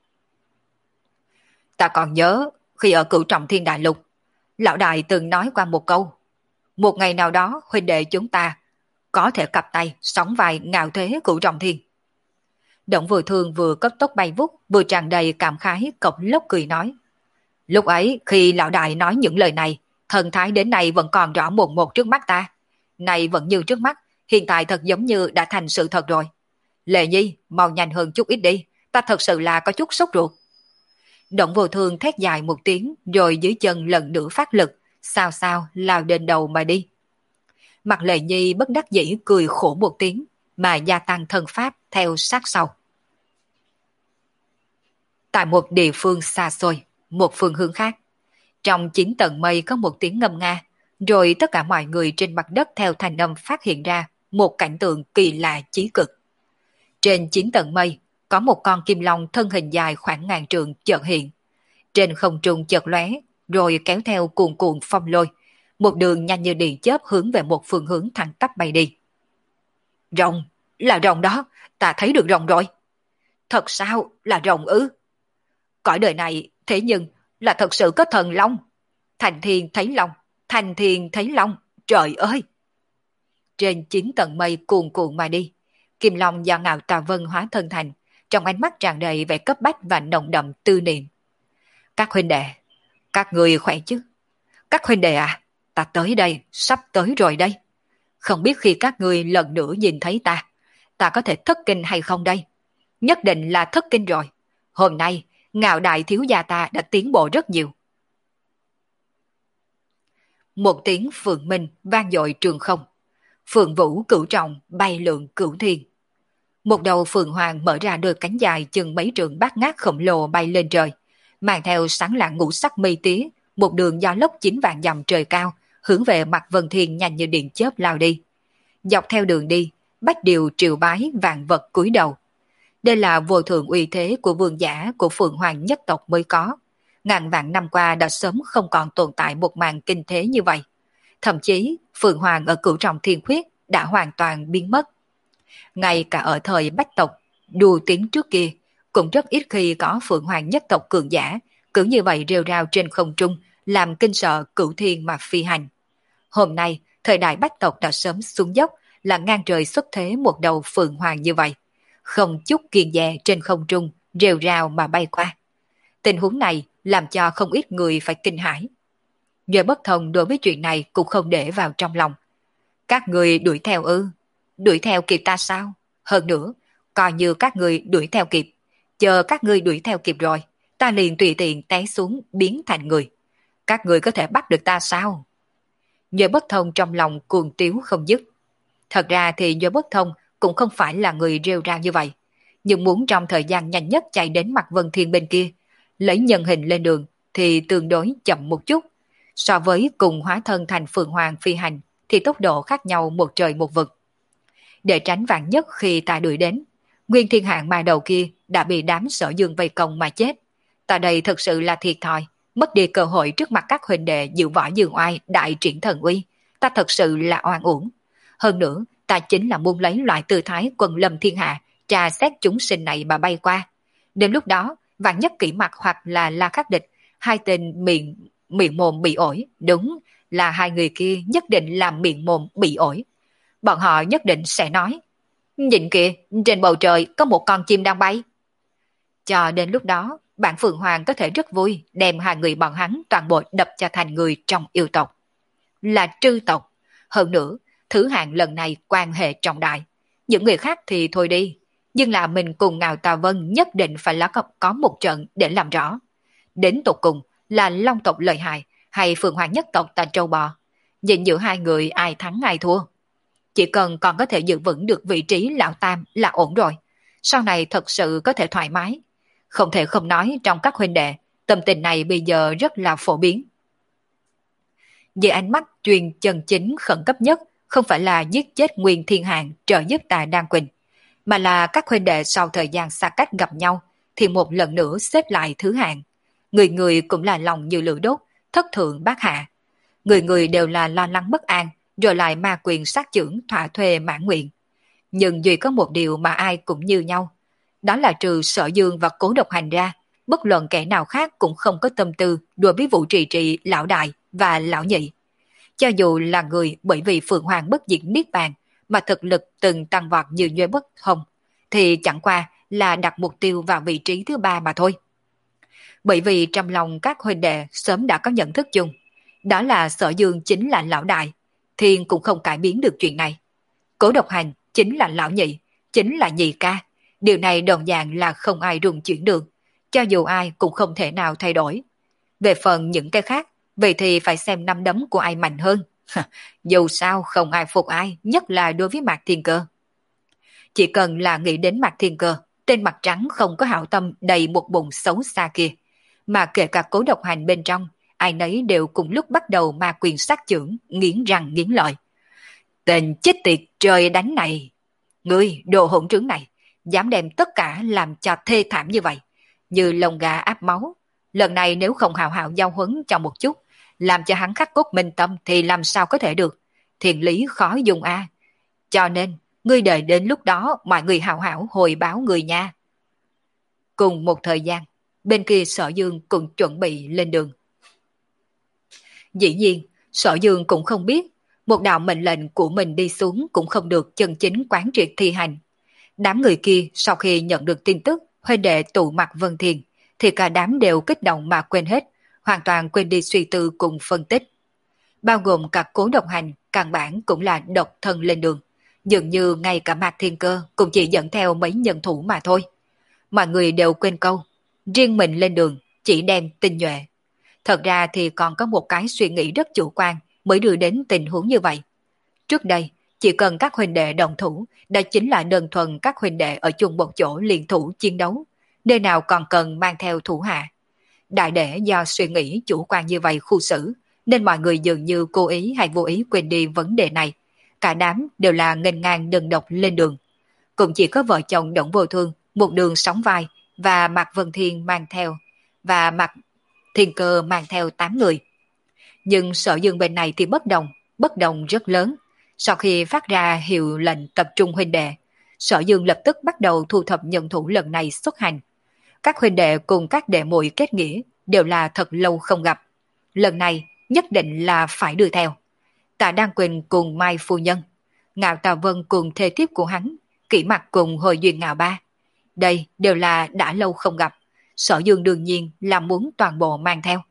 Ta còn nhớ, khi ở Cửu Trọng Thiên Đại Lục, lão đại từng nói qua một câu, một ngày nào đó huynh đệ chúng ta có thể cặp tay, sóng vai ngạo thế Cửu Trọng Thiên. Động Vô Thường vừa cấp tốc bay vút, vừa tràn đầy cảm khái cộc lốc cười nói. Lúc ấy, khi lão đại nói những lời này, thần thái đến nay vẫn còn rõ mồn một trước mắt ta. Này vẫn như trước mắt, hiện tại thật giống như đã thành sự thật rồi. Lệ Nhi, mau nhanh hơn chút ít đi, ta thật sự là có chút sốt ruột. Động Vô Thường thét dài một tiếng, rồi dưới chân lần nữa phát lực, sao sao lao đến đầu mà đi. Mặt Lệ Nhi bất đắc dĩ cười khổ một tiếng, mà gia tăng thân pháp theo sát sau. Tại một địa phương xa xôi, một phương hướng khác, trong chín tầng mây có một tiếng ngâm nga, rồi tất cả mọi người trên mặt đất theo thanh âm phát hiện ra một cảnh tượng kỳ lạ chí cực. Trên chín tầng mây có một con kim long thân hình dài khoảng ngàn trượng chợt hiện. Trên không trung chợt lóe, rồi kéo theo cuồn cuộn phong lôi, một đường nhanh như điện chớp hướng về một phương hướng thẳng tắp bay đi. Rồng, là rồng đó, ta thấy được rồng rồi. Thật sao, là rồng ư? Cõi đời này thế nhưng là thật sự có thần long. Thành thiên thấy long, thành thiên thấy long, trời ơi! Trên chín tầng mây cuồn cuộn mà đi, kim long do Ngạo Tà Vân hóa thân thành, trong ánh mắt tràn đầy vẻ cấp bách và nồng đậm tư niệm. Các huynh đệ, các người khỏe chứ? Các huynh đệ à, ta tới đây, sắp tới rồi đây. Không biết khi các người lần nữa nhìn thấy ta, ta có thể thất kinh hay không đây? Nhất định là thất kinh rồi. Hôm nay, Ngạo đại thiếu gia ta đã tiến bộ rất nhiều. Một tiếng phượng minh vang dội trường không. Phượng vũ cửu trọng bay lượn cửu thiên. Một đầu phượng hoàng mở ra đôi cánh dài chừng mấy trượng bát ngát khổng lồ bay lên trời, mang theo sáng lạng ngũ sắc mây tía, một đường gió lốc chín vạn dặm trời cao, hướng về mặt Vân Thiên nhanh như điện chớp lao đi. Dọc theo đường đi, bách điều triều bái vạn vật cúi đầu. Đây là vô thượng uy thế của vương giả của Phượng Hoàng nhất tộc mới có. Ngàn vạn năm qua đã sớm không còn tồn tại một màn kinh thế như vậy. Thậm chí, Phượng Hoàng ở Cửu Trọng Thiên Khuyết đã hoàn toàn biến mất. Ngay cả ở thời Bách tộc, đùa tiếng trước kia, cũng rất ít khi có Phượng Hoàng nhất tộc cường giả, cứ như vậy rêu rao trên không trung, làm kinh sợ cửu thiên mà phi hành. Hôm nay, thời đại Bách tộc đã sớm xuống dốc, là ngang trời xuất thế một đầu Phượng Hoàng như vậy. Không chút kiêng dè trên không trung, rêu rao mà bay qua. Tình huống này làm cho không ít người phải kinh hãi. Nhờ bất thông đối với chuyện này cũng không để vào trong lòng. Các người đuổi theo ư? Đuổi theo kịp ta sao? Hơn nữa, coi như các người đuổi theo kịp. Chờ các người đuổi theo kịp rồi, ta liền tùy tiện té xuống biến thành người. Các người có thể bắt được ta sao? Nhờ bất thông trong lòng cuồng tiếu không dứt. Thật ra thì nhờ bất thông cũng không phải là người rêu rao như vậy. Nhưng muốn trong thời gian nhanh nhất chạy đến mặt Vân Thiên bên kia, lấy nhân hình lên đường thì tương đối chậm một chút. So với cùng hóa thân thành Phượng Hoàng phi hành thì tốc độ khác nhau một trời một vực. Để tránh vạn nhất khi ta đuổi đến, Nguyên Thiên Hạng mà đầu kia đã bị đám Sở Dương vây công mà chết. Ta đây thực sự là thiệt thòi, mất đi cơ hội trước mặt các huynh đệ dự võ dương oai đại triển thần uy. Ta thật sự là oan uổng. Hơn nữa, ta chính là muốn lấy loại tư thái quần lâm thiên hạ, trà xét chúng sinh này mà bay qua. Đến lúc đó, vạn nhất kỹ mặt hoặc là La Khắc Địch, hai tên miệng, miệng mồm bị ổi, đúng là hai người kia nhất định làm miệng mồm bị ổi. Bọn họ nhất định sẽ nói, nhìn kìa, trên bầu trời có một con chim đang bay. Cho đến lúc đó, bản Phượng Hoàng có thể rất vui đem hai người bọn hắn toàn bộ đập cho thành người trong yêu tộc. Là trư tộc. Hơn nữa, thứ hạng lần này quan hệ trọng đại. Những người khác thì thôi đi, nhưng là mình cùng Ngạo Tà Vân nhất định phải là có, có một trận để làm rõ. Đến tột cùng là Long tộc lợi hại hay Phượng Hoàng nhất tộc tại Châu Bò. Nhìn giữa hai người ai thắng ai thua. Chỉ cần còn có thể giữ vững được vị trí lão tam là ổn rồi. Sau này thật sự có thể thoải mái. Không thể không nói trong các huynh đệ, tâm tình này bây giờ rất là phổ biến. Về ánh mắt truyền chân chính khẩn cấp nhất không phải là giết chết Nguyên Thiên Hạng trợ giúp Tà Đan Quỳnh, mà là các huynh đệ sau thời gian xa cách gặp nhau thì một lần nữa xếp lại thứ hạng. Người người cũng là lòng như lửa đốt, thất thượng bát hạ. Người người đều là lo lắng bất an, rồi lại ma quyền sát chưởng thỏa thuê mãn nguyện. Nhưng duy có một điều mà ai cũng như nhau. Đó là trừ Sở Dương và Cố Độc Hành ra, bất luận kẻ nào khác cũng không có tâm tư đùa với Vũ Trì Trì, Lão Đại và Lão Nhị. Cho dù là người bởi vì Phượng Hoàng bất diệt niết bàn mà thực lực từng tăng vọt như nhuế bất thông, thì chẳng qua là đặt mục tiêu vào vị trí thứ ba mà thôi. Bởi vì trong lòng các huynh đệ sớm đã có nhận thức chung, đó là Sở Dương chính là Lão Đại, Thiên cũng không cải biến được chuyện này. Cố Độc Hành chính là Lão Nhị, chính là Nhị Ca. Điều này đồng dạng là không ai rung chuyển được, cho dù ai cũng không thể nào thay đổi. Về phần những cái khác, vậy thì phải xem năm đấm của ai mạnh hơn. Dù sao không ai phục ai, nhất là đối với Mạc Thiên Cơ. Chỉ cần là nghĩ đến Mạc Thiên Cơ, tên mặt trắng không có hảo tâm đầy một bụng xấu xa kia, mà kể cả Cố Độc Hành bên trong, ai nấy đều cùng lúc bắt đầu ma quyền sát chưởng, nghiến răng nghiến lợi. Tên chết tiệt trời đánh này! Ngươi, đồ hỗn trứng này, dám đem tất cả làm cho thê thảm như vậy, như lông gà áp máu. Lần này nếu không hào hào giao huấn cho một chút, làm cho hắn khắc cốt minh tâm thì làm sao có thể được. Thiện lý khó dùng a. Cho nên, ngươi đợi đến lúc đó mọi người hào hảo hồi báo người nha. Cùng một thời gian, bên kia Sở Dương cũng chuẩn bị lên đường. Dĩ nhiên, Sở Dương cũng không biết, một đạo mệnh lệnh của mình đi xuống cũng không được chân chính quán triệt thi hành. Đám người kia sau khi nhận được tin tức huynh đệ tụ mặt Vân Thiền, thì cả đám đều kích động mà quên hết, hoàn toàn quên đi suy tư cùng phân tích. Bao gồm cả Cố Độc Hành, căn bản cũng là độc thân lên đường. Dường như ngay cả Mạc Thiên Cơ cũng chỉ dẫn theo mấy nhân thủ mà thôi. Mọi người đều quên câu, riêng mình lên đường chỉ đem tinh nhuệ. Thật ra thì còn có một cái suy nghĩ rất chủ quan mới đưa đến tình huống như vậy. Trước đây, chỉ cần các huynh đệ đồng thủ, đó chính là đơn thuần các huynh đệ ở chung một chỗ liên thủ chiến đấu, nơi nào còn cần mang theo thủ hạ. Đại để do suy nghĩ chủ quan như vậy khu xử, nên mọi người dường như cố ý hay vô ý quên đi vấn đề này. Cả đám đều là nghênh ngang đơn độc lên đường. Cũng chỉ có vợ chồng Đổng Vô Thương, một đường sóng vai và Mạc Vân Thiên mang theo, và Mạc Thiên Cơ mang theo tám người. Nhưng Sở Dương bên này thì bất đồng, bất đồng rất lớn. Sau khi phát ra hiệu lệnh tập trung huynh đệ, Sở Dương lập tức bắt đầu thu thập nhân thủ lần này xuất hành. Các huynh đệ cùng các đệ muội kết nghĩa đều là thật lâu không gặp. Lần này nhất định là phải đưa theo. Tạ Đan Quỳnh cùng Mai Phu Nhân, Ngạo Tà Vân cùng thê thiếp của hắn, Kỷ Mặc cùng Hồi Duyên Ngạo Ba. Đây đều là đã lâu không gặp. Sở Dương đương nhiên là muốn toàn bộ mang theo.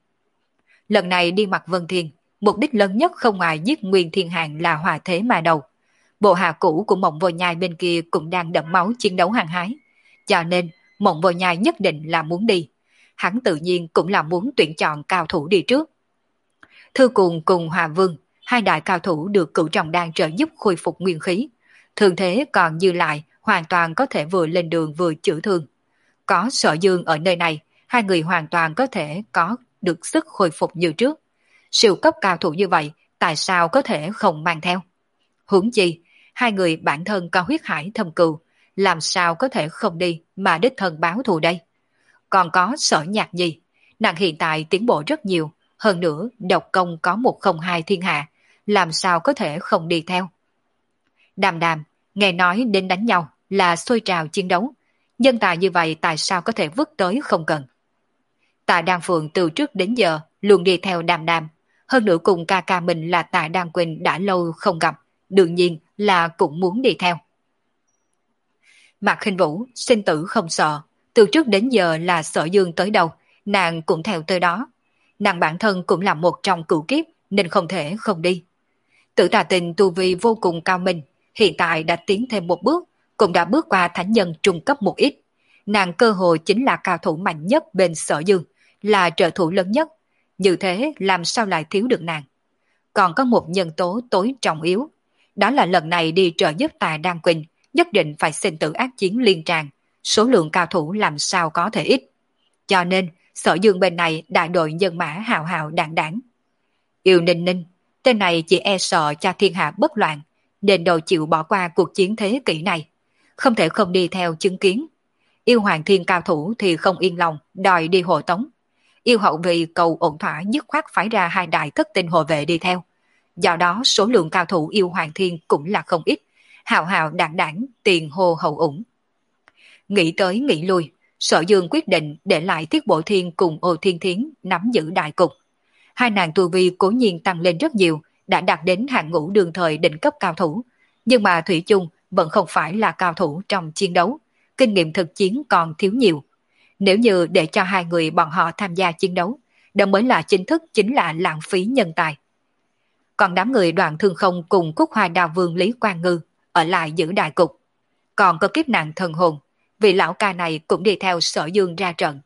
Lần này đi Mạc Vân Thiên, mục đích lớn nhất không ngoài giết Nguyên Thiên Hạng là hòa thế mà đầu. Bộ hạ cũ của Mộng Vô Nhai bên kia cũng đang đẫm máu chiến đấu hăng hái. Cho nên, Mộng Vô Nhai nhất định là muốn đi. Hắn tự nhiên cũng là muốn tuyển chọn cao thủ đi trước. Thư Cùng cùng Hòa Vương, hai đại cao thủ được Cửu Trọng Đan trợ giúp khôi phục nguyên khí. Thường thế còn dư lại, hoàn toàn có thể vừa lên đường vừa chữa thương. Có Sở Dương ở nơi này, hai người hoàn toàn có thể có được sức khôi phục như trước. Siêu cấp cao thủ như vậy, tại sao có thể không mang theo? Huống chi, hai người bản thân có huyết hải thâm cừu, làm sao có thể không đi mà đích thân báo thù đây? Còn có Sở Nhạc Nhi, nàng hiện tại tiến bộ rất nhiều, hơn nữa độc công có một không hai thiên hạ, làm sao có thể không đi theo? Đàm đàm, nghe nói đến đánh nhau là sôi trào chiến đấu, nhân tài như vậy tại sao có thể vứt tới không cần? Tạ Đan Phượng từ trước đến giờ luôn đi theo đàm đàm, hơn nữa cùng ca ca mình là Tạ Đan Quỳnh đã lâu không gặp, đương nhiên là cũng muốn đi theo. Mạc Khinh Vũ sinh tử không sợ, từ trước đến giờ là Sở Dương tới đâu, nàng cũng theo tới đó. Nàng bản thân cũng là một trong cửu kiếp nên không thể không đi. Tử Tà Tình tu vi vô cùng cao minh, hiện tại đã tiến thêm một bước, cũng đã bước qua thánh nhân trung cấp một ít. Nàng cơ hội chính là cao thủ mạnh nhất bên Sở Dương, là trợ thủ lớn nhất. Như thế làm sao lại thiếu được nàng? Còn có một nhân tố tối trọng yếu, đó là lần này đi trợ giúp Tạ Đan Quỳnh, nhất định phải sinh tử ác chiến liên tràn, số lượng cao thủ làm sao có thể ít. Cho nên, Sở Dương bên này đại đội nhân mã hào hào đảng đảng. Yêu Ninh Ninh, tên này chỉ e sợ cho thiên hạ bất loạn, nên đầu chịu bỏ qua cuộc chiến thế kỷ này. Không thể không đi theo chứng kiến. Yêu Hoàng Thiên cao thủ thì không yên lòng, đòi đi hộ tống. Yêu Hậu vì cầu ổn thỏa dứt khoát phái ra hai đại thất tinh hộ vệ đi theo. Do đó số lượng cao thủ Yêu Hoàng Thiên cũng là không ít, hào hào đảng đảng, tiền hô hậu ủng. Nghĩ tới nghĩ lui, Sở Dương quyết định để lại Thiết Bộ Thiên cùng Ô Thiên Thiến nắm giữ đại cục. Hai nàng tu vi cố nhiên tăng lên rất nhiều, đã đạt đến hạng ngũ đương thời đỉnh cấp cao thủ, nhưng mà thủy chung vẫn không phải là cao thủ trong chiến đấu, kinh nghiệm thực chiến còn thiếu nhiều. Nếu như để cho hai người bọn họ tham gia chiến đấu, đó mới là chính thức chính là lãng phí nhân tài. Còn đám người Đoạn Thương Không cùng Cúc Hoa Đào Vương Lý Quang Ngư ở lại giữ đại cục. Còn có kiếp nạn thần hồn, vị lão ca này cũng đi theo Sở Dương ra trận.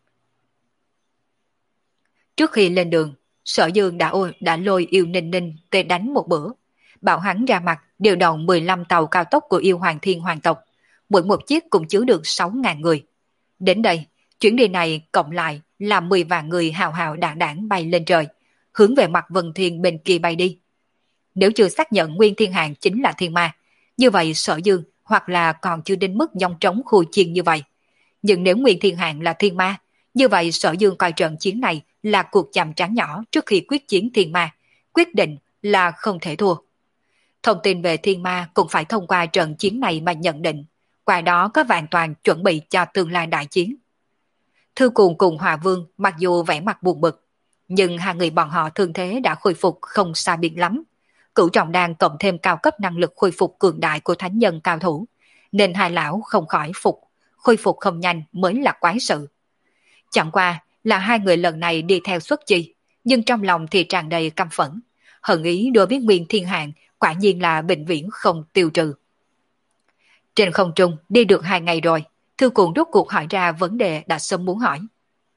Trước khi lên đường, Sở Dương đã, đã lôi Yêu Ninh Ninh tới đánh một bữa, bảo hắn ra mặt điều động mười lăm tàu cao tốc của Yêu Hoàng Thiên Hoàng tộc, mỗi một chiếc cũng chứa được sáu ngàn người. Đến đây, chuyến đi này cộng lại là mười vạn người hào hào đảng đảng bay lên trời, hướng về mặt Vân Thiên bên kia bay đi. Nếu chưa xác nhận Nguyên Thiên Hàng chính là thiên ma, như vậy Sở Dương hoặc là còn chưa đến mức dòng trống khu chiên như vậy. Nhưng nếu Nguyên Thiên Hàng là thiên ma, như vậy Sở Dương coi trận chiến này là cuộc chạm trán nhỏ trước khi quyết chiến thiên ma, quyết định là không thể thua. Thông tin về thiên ma cũng phải thông qua trận chiến này mà nhận định, qua đó có vạn toàn chuẩn bị cho tương lai đại chiến. Thư Cuồng cùng Hòa Vương mặc dù vẻ mặt buồn bực, nhưng hai người bọn họ thương thế đã khôi phục không xa biệt lắm. Cửu trọng đan cộng thêm cao cấp năng lực khôi phục cường đại của thánh nhân cao thủ, nên hai lão không khỏi phục, khôi phục không nhanh mới là quái sự. Chẳng qua là hai người lần này đi theo xuất chi, nhưng trong lòng thì tràn đầy căm phẫn, hận ý đối với Nguyên Thiên Hàng quả nhiên là bệnh viễn không tiêu trừ. Trên không trung đi được hai ngày rồi, Thư Cuồng rốt cuộc hỏi ra vấn đề đã sớm muốn hỏi.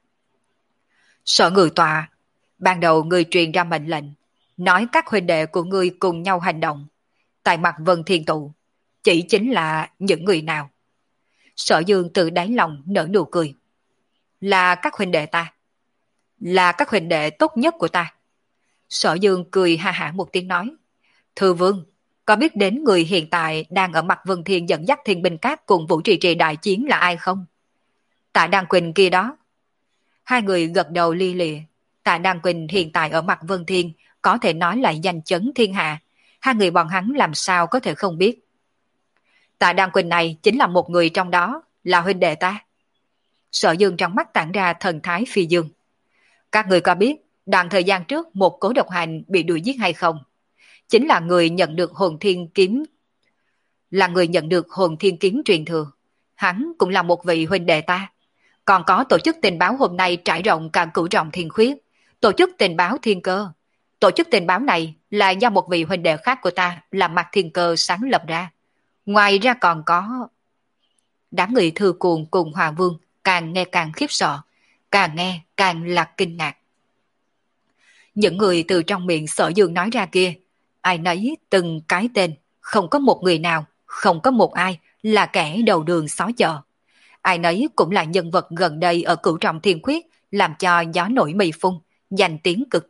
Sở người tọa, ban đầu người truyền ra mệnh lệnh, nói các huynh đệ của ngươi cùng nhau hành động. Tại mặt Vân Thiên Tụ, chỉ chính là những người nào? Sở Dương từ đáy lòng nở nụ cười. Là các huynh đệ ta. Là các huynh đệ tốt nhất của ta. Sở Dương cười ha hả một tiếng nói. Thư Vương, có biết đến người hiện tại đang ở mặt Vân Thiên dẫn dắt thiên binh cát cùng Vũ Trì Trì đại chiến là ai không? Tạ Đan Quỳnh kia đó. Hai người gật đầu li lịa. Tạ Đan Quỳnh hiện tại ở mặt Vân Thiên có thể nói là danh chấn thiên hạ. Hai người bọn hắn làm sao có thể không biết. Tạ Đan Quỳnh này chính là một người trong đó, là huynh đệ ta. Sở Dương trong mắt tản ra thần thái phi dương. Các người có biết đoạn thời gian trước một cố độc hành bị đuổi giết hay không? Chính là người nhận được hồn thiên kiếm, là người nhận được hồn thiên kiếm truyền thừa. Hắn cũng là một vị huynh đệ ta. Còn có tổ chức tình báo hôm nay trải rộng cả cửu trọng thiên khuyết, tổ chức tình báo thiên cơ. Tổ chức tình báo này là do một vị huynh đệ khác của ta là Mạc Thiên Cơ sáng lập ra. Ngoài ra còn có... Đám người Thư Cuồng cùng Hòa Vương càng nghe càng khiếp sợ, càng nghe càng là kinh ngạc. Những người từ trong miệng Sở Dương nói ra kia, ai nấy từng cái tên, không có một người nào, không có một ai là kẻ đầu đường xó chợ. Ai nấy cũng là nhân vật gần đây ở cửu trọng thiên khuyết, làm cho gió nổi mây phun, danh tiếng cực cao,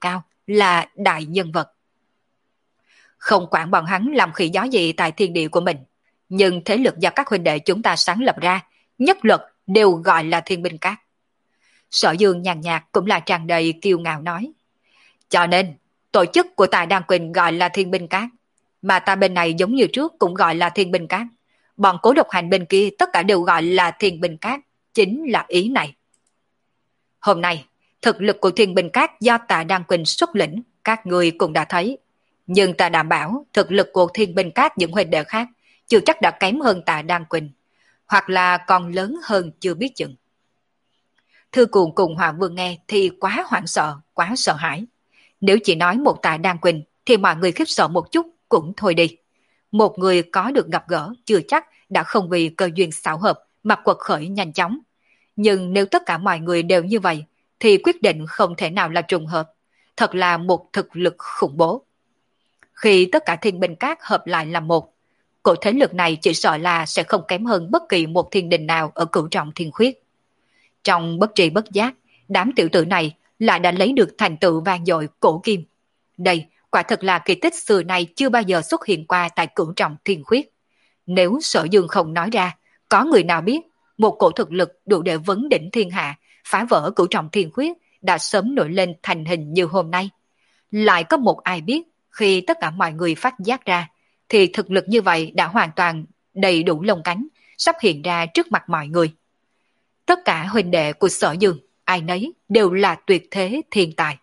là đại nhân vật. Không quản bọn hắn làm khỉ gió gì tại thiên địa của mình, nhưng thế lực do các huynh đệ chúng ta sáng lập ra, nhất luật đều gọi là Thiên Binh Các. Sở Dương nhàn nhạt cũng là tràn đầy kiêu ngạo nói. Cho nên, tổ chức của Tài Đan Quỳnh gọi là Thiên Binh Các, mà ta bên này giống như trước cũng gọi là Thiên Binh Các. Bọn Cố Độc Hành bên kia tất cả đều gọi là Thiên Binh Các, chính là ý này. Hôm nay, thực lực của Thiên Binh Các do Tạ Đan Quỳnh xuất lĩnh, các người cũng đã thấy. Nhưng ta đảm bảo thực lực của Thiên Binh Các những huynh đệ khác chưa chắc đã kém hơn Tạ Đan Quỳnh, hoặc là còn lớn hơn chưa biết chừng. Thư Cuồng cùng Hoàng Vương nghe thì quá hoảng sợ, quá sợ hãi. Nếu chỉ nói một Tạ Đan Quỳnh thì mọi người khiếp sợ một chút cũng thôi đi. Một người có được gặp gỡ chưa chắc đã không vì cơ duyên xảo hợp mà quật khởi nhanh chóng. Nhưng nếu tất cả mọi người đều như vậy thì quyết định không thể nào là trùng hợp. Thật là một thực lực khủng bố. Khi tất cả Thiên Binh Các hợp lại làm một, cổ thế lực này chỉ sợ là sẽ không kém hơn bất kỳ một thiên đình nào ở cửu trọng thiên khuyết. Trong bất tri bất giác, đám tiểu tử này lại đã lấy được thành tựu vang dội cổ kim. Đây quả thật là kỳ tích xưa nay chưa bao giờ xuất hiện qua tại cửu trọng thiên khuyết. Nếu Sở Dương không nói ra, có người nào biết một cổ thực lực đủ để vấn đỉnh thiên hạ, phá vỡ cửu trọng thiên khuyết đã sớm nổi lên thành hình như hôm nay. Lại có một ai biết khi tất cả mọi người phát giác ra thì thực lực như vậy đã hoàn toàn đầy đủ lông cánh, sắp hiện ra trước mặt mọi người. Tất cả huynh đệ của Sở Dương, ai nấy đều là tuyệt thế thiên tài.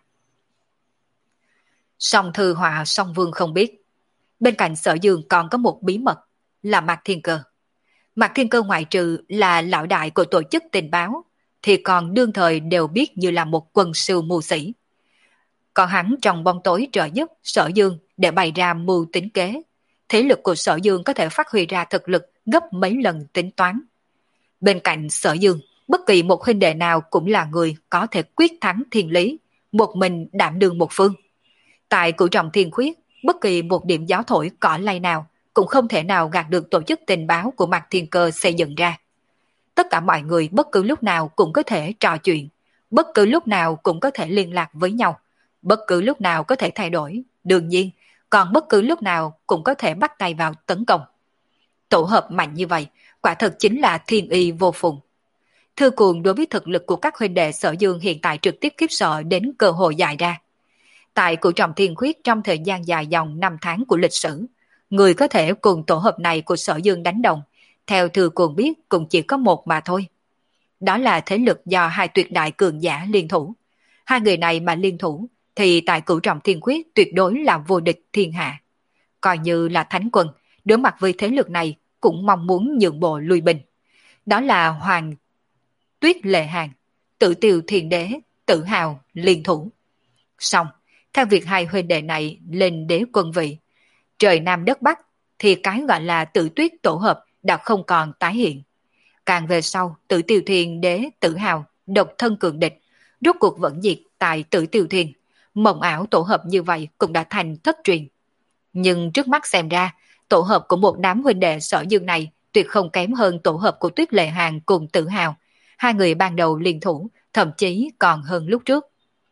Song Thư Họa Song Vương không biết. Bên cạnh Sở Dương còn có một bí mật là Mạc Thiên Cơ. Mạc Thiên Cơ ngoại trừ là lão đại của tổ chức tình báo thì còn đương thời đều biết như là một quân sư mưu sĩ. Còn hắn trong bóng tối trợ giúp Sở Dương để bày ra mưu tính kế. Thế lực của Sở Dương có thể phát huy ra thực lực gấp mấy lần tính toán. Bên cạnh Sở Dương, bất kỳ một huynh đệ nào cũng là người có thể quyết thắng thiên lý, một mình đảm đương một phương. Tại cửu trọng thiên khuyết, bất kỳ một điểm gió thổi cỏ lay nào cũng không thể nào gạt được tổ chức tình báo của Mạc Thiên Cơ xây dựng ra. Tất cả mọi người bất cứ lúc nào cũng có thể trò chuyện, bất cứ lúc nào cũng có thể liên lạc với nhau, bất cứ lúc nào có thể thay đổi, đương nhiên, còn bất cứ lúc nào cũng có thể bắt tay vào tấn công. Tổ hợp mạnh như vậy, quả thật chính là thiên y vô phùng. Thư Cuồng đối với thực lực của các huynh đệ Sở Dương hiện tại trực tiếp khiếp sợ đến cơ hội dài ra. Tại cửu trọng thiên khuyết trong thời gian dài dòng năm tháng của lịch sử, người có thể cùng tổ hợp này của Sở Dương đánh đồng, theo Thư Cuồng biết cũng chỉ có một mà thôi. Đó là thế lực do hai tuyệt đại cường giả liên thủ. Hai người này mà liên thủ thì tại cửu trọng thiên khuyết tuyệt đối là vô địch thiên hạ. Coi như là thánh quân, đối mặt với thế lực này cũng mong muốn nhượng bộ lui binh. Đó là Hoàng Tuyết Lệ Hàng, Tự Tiều Thiền Đế, Tự Hào liên thủ. Xong, theo việc hai huynh đệ này lên đế quân vị, trời Nam đất Bắc thì cái gọi là Tự Tuyết tổ hợp đã không còn tái hiện. Càng về sau, Tự Tiều Thiền Đế, Tự Hào độc thân cường địch, rốt cuộc vẫn diệt tại Tự Tiều Thiền. Mộng ảo tổ hợp như vậy cũng đã thành thất truyền. Nhưng trước mắt xem ra, tổ hợp của một đám huynh đệ Sở Dương này tuyệt không kém hơn tổ hợp của Tuyết Lệ Hàng cùng Tự Hào. Hai người ban đầu liên thủ, thậm chí còn hơn lúc trước.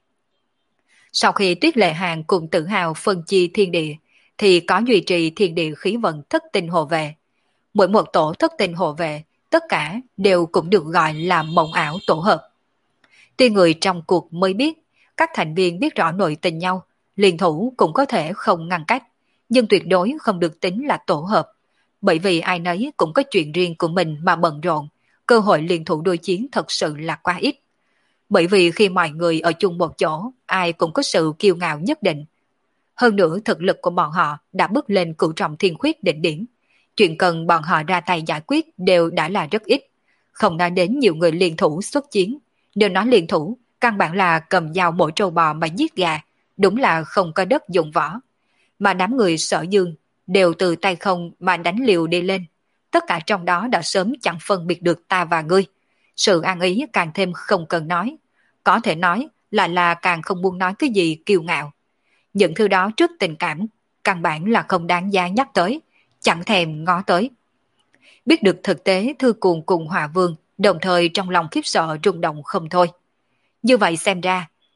Sau khi Tuyết Lệ Hàng cùng Tự Hào phân chia thiên địa, thì có duy trì thiên địa khí vận thất tinh hộ vệ. Mỗi một tổ thất tinh hộ vệ, tất cả đều cũng được gọi là mộng ảo tổ hợp. Tuy người trong cuộc mới biết, các thành viên biết rõ nội tình nhau, liên thủ cũng có thể không ngăn cách, nhưng tuyệt đối không được tính là tổ hợp. Bởi vì ai nấy cũng có chuyện riêng của mình mà bận rộn, cơ hội liên thủ đối chiến thật sự là quá ít. Bởi vì khi mọi người ở chung một chỗ, ai cũng có sự kiêu ngạo nhất định. Hơn nữa thực lực của bọn họ đã bước lên cửu trọng thiên khuyết đỉnh điểm. Chuyện cần bọn họ ra tay giải quyết đều đã là rất ít. Không nói đến nhiều người liên thủ xuất chiến. Nếu nói liên thủ, căn bản là cầm dao mỗi trâu bò mà giết gà, đúng là không có đất dụng võ. Mà đám người Sở Dương đều từ tay không mà đánh liều đi lên. Tất cả trong đó đã sớm chẳng phân biệt được ta và ngươi. Sự an ý càng thêm không cần nói. Có thể nói là là càng không muốn nói cái gì kiêu ngạo. Những thứ đó trước tình cảm, căn bản là không đáng giá nhắc tới, chẳng thèm ngó tới. Biết được thực tế Thư Cuồng cùng Hòa Vương, đồng thời trong lòng khiếp sợ rung động không thôi. Như vậy xem ra,